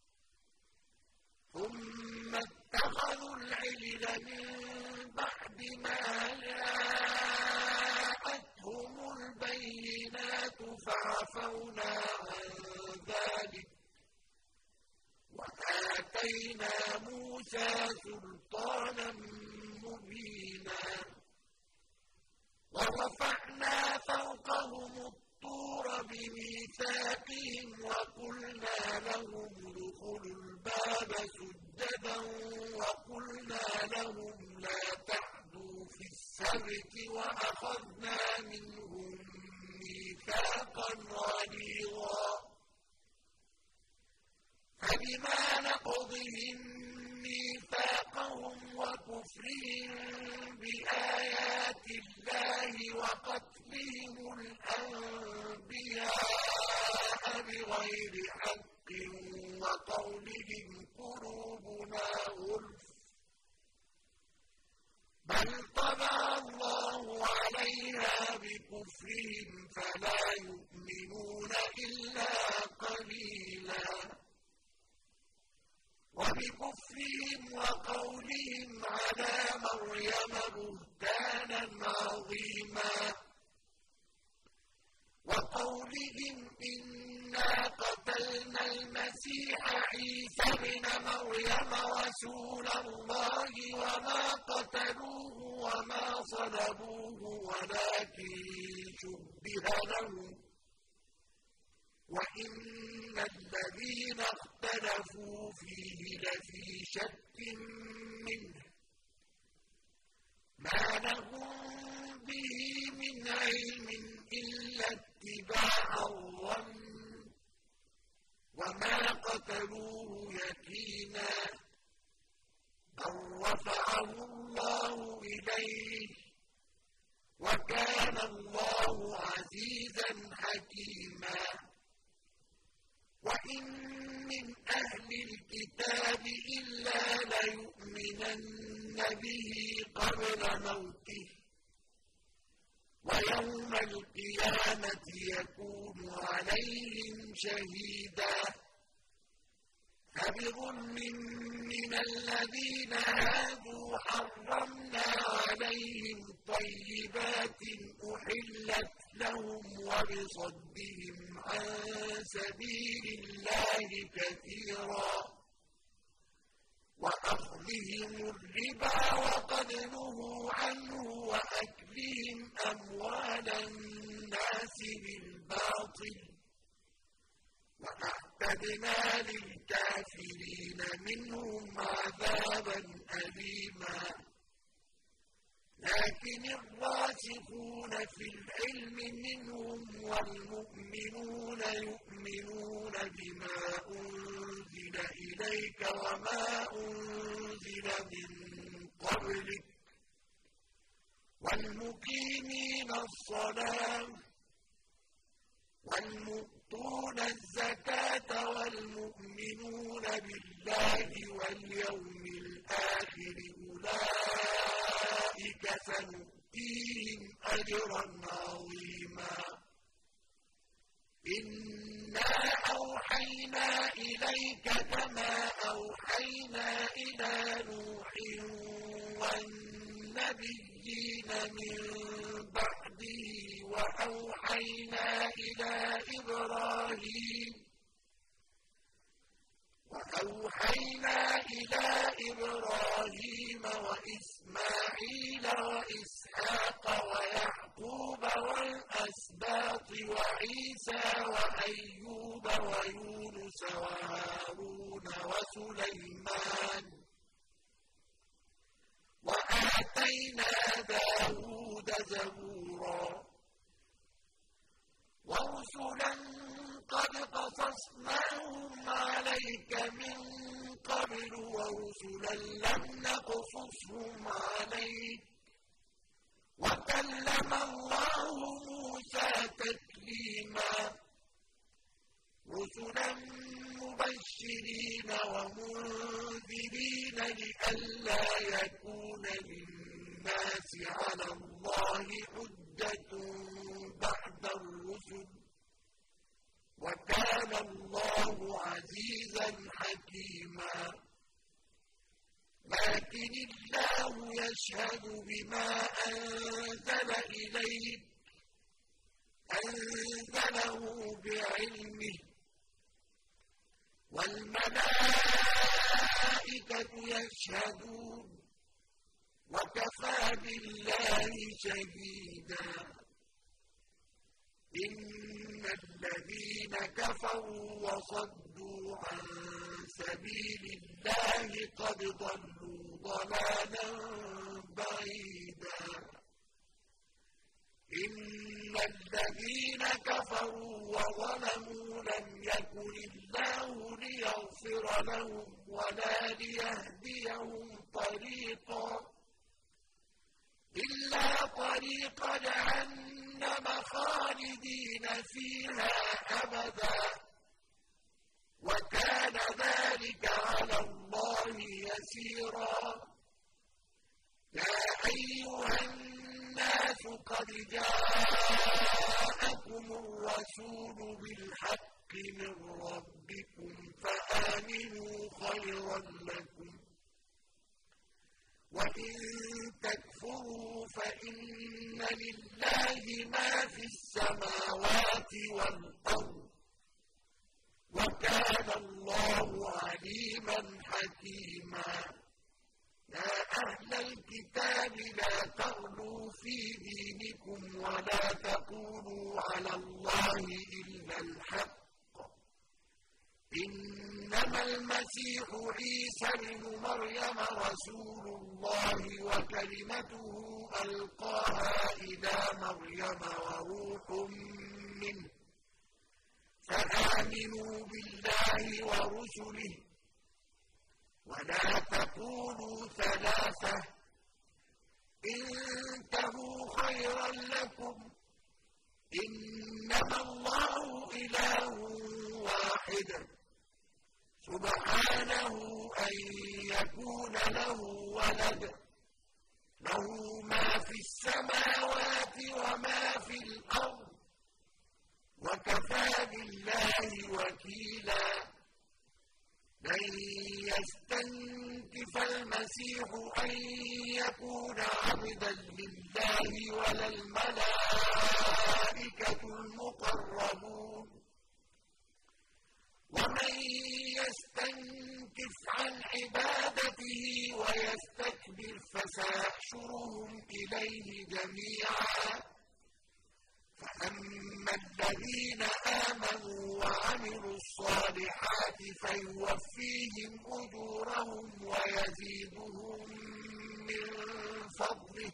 ثم اتخذوا العجل من بعد ما جاءتهم البينات فعفونا عن ذلك وآتينا موسى سلطانا مبينا ورفعنا فوقهم الطور بميثاقهم وقلنا لهم ادخلوا الباب سجدا وقلنا لهم لا تعدوا في السبت وأخذنا منهم ميثاقا غليظا فبما نقضهم ميثاقهم وكفرهم بآيات الله وقتلهم الأنبياء بغير حق وقولهم قلوبنا غلف بل طبع الله عليها بكفرهم فلا يؤمنون إلا قليلا وبكفرهم وقولهم على مريم بهتانا عظيما وقولهم إنا قتلنا المسيح عيسى ابن مريم رسول الله وما قتلوه وما صلبوه ولكن شبه لهم وإن الذين اختلفوا فيه لفي شك منه ما لهم به من علم إلا اتباع الظن وما قتلوه يقينا بل رفعه الله إليه وكان الله عزيزا حكيما وإن من أهل الكتاب إلا ليؤمنن به قبل موته ويوم القيامة يكون عليهم شهيدا فبظلم من الذين هادوا حرمنا عليهم طيبات أحلت لهم وبصدهم عن سبيل الله كثيرا وأخذهم الربا وقد نهوا عنه وأكلهم أموال الناس بالباطل وأعتدنا للكافرين منهم عذابا أليما لكن الراسخون في العلم منهم والمؤمنون يؤمنون بما أنزل إليك وما أنزل من قبلك والمقيمين الصلاة والمؤتون الزكاة والمؤمنون بالله واليوم الآخر أولئك سنؤتيهم أجرا عظيما إنا أوحينا إليك كما أوحينا إلى نوح والنبيين من بعده وأوحينا إلى إبراهيم وأوحينا إلى إبراهيم وإسماعيل وإسحاق ويعقوب والأسباط وعيسى وأيوب ويونس وهارون وسليمان وآتينا داود زبورا ورسلا قد قصصناهم عليك من قبل ورسلا لم نقصصهم عليك وكلم الله موسى تكليما رسلا مبشرين ومنذرين لئلا يكون للناس على الله حجة بعد الرسل وكان الله عزيزا حكيما لكن الله يشهد بما أنزل إليك أنزله بعلمه والملائكة يشهدون وكفى بالله شهيدا إن الذين كفروا وصدوا عن سبيل الله قد ضلوا ضلالا بعيدا إن الذين كفروا وظلموا لم يكن الله ليغفر غفر لهم ولا ليهديهم طريقا إلا طريق جهنم خالدين فيها أبدا وكان ذلك على الله يسيرا. يا أيها الناس قد جاءكم الرسول بالحق من ربكم فآمنوا خيرا لكم وإن تكفروا فإن لله ما في السماوات والأرض وكان الله عليما حكيما. يا أهل الكتاب لا تغلوا في دينكم ولا تقولوا على الله إلا الحق إنما المسيح عيسى ابن مريم رسول الله وكلمته ألقاها إلى مريم وروح منه فآمنوا بالله ورسله ولا تقولوا ثلاثة انتهوا خيرا لكم إنما الله إله واحد سبحانه أن يكون له ولد له ما في السماوات وما في الأرض وكفى بالله وكيلا. لن يستنكف المسيح أن يكون عبدا لله ولا الملائكة المقربون ومن يستنكف عن عبادته ويستكبر فسيحشرهم إليه جميعا. فأما الذين آمنوا وعملوا الصالحات فيوفيهم أجورهم ويزيدهم من فضله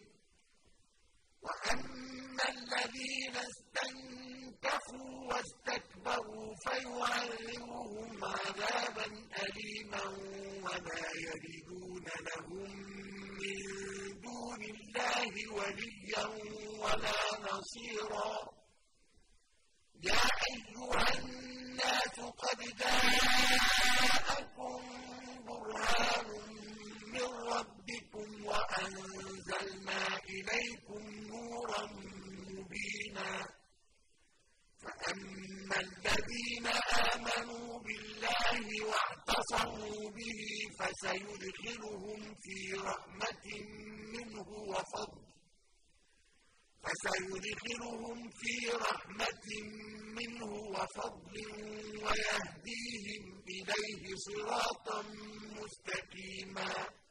وأما الذين استنكفوا واستكبروا فيعذبهم عذابا أليما ولا يجدون لهم من دون الله وليا ولا نصيرا. يا أيها الناس قد جاءكم برهان من ربكم وأنزلنا إليكم نورا مبينا. فأما الذين آمنوا بالله واعتصموا به فسيدخلهم في رحمة منه وفضل فسيدخلهم في رحمة منه وفضل ويهديهم إليه صراطا مستقيما.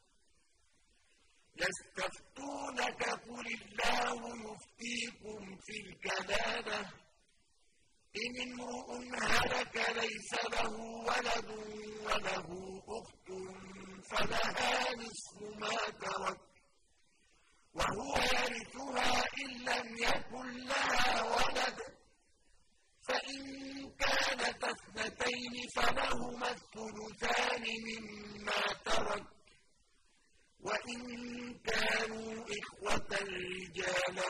يستفتونك قل الله يفتيكم في الكلالة إن امرؤ هلك ليس له ولد وله أخت فلها نصف ما ترك وهو يرثها إن لم يكن لها ولد فإن كانت اثنتين فلهما الثلثان مما ترك وإن كانوا إخوة رجالا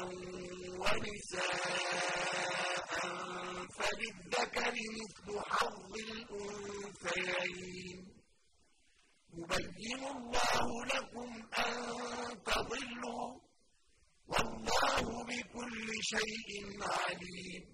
ونساء فللذكر مثل حظ الأنثيين. يبين الله لكم أن تضلوا والله بكل شيء عليم.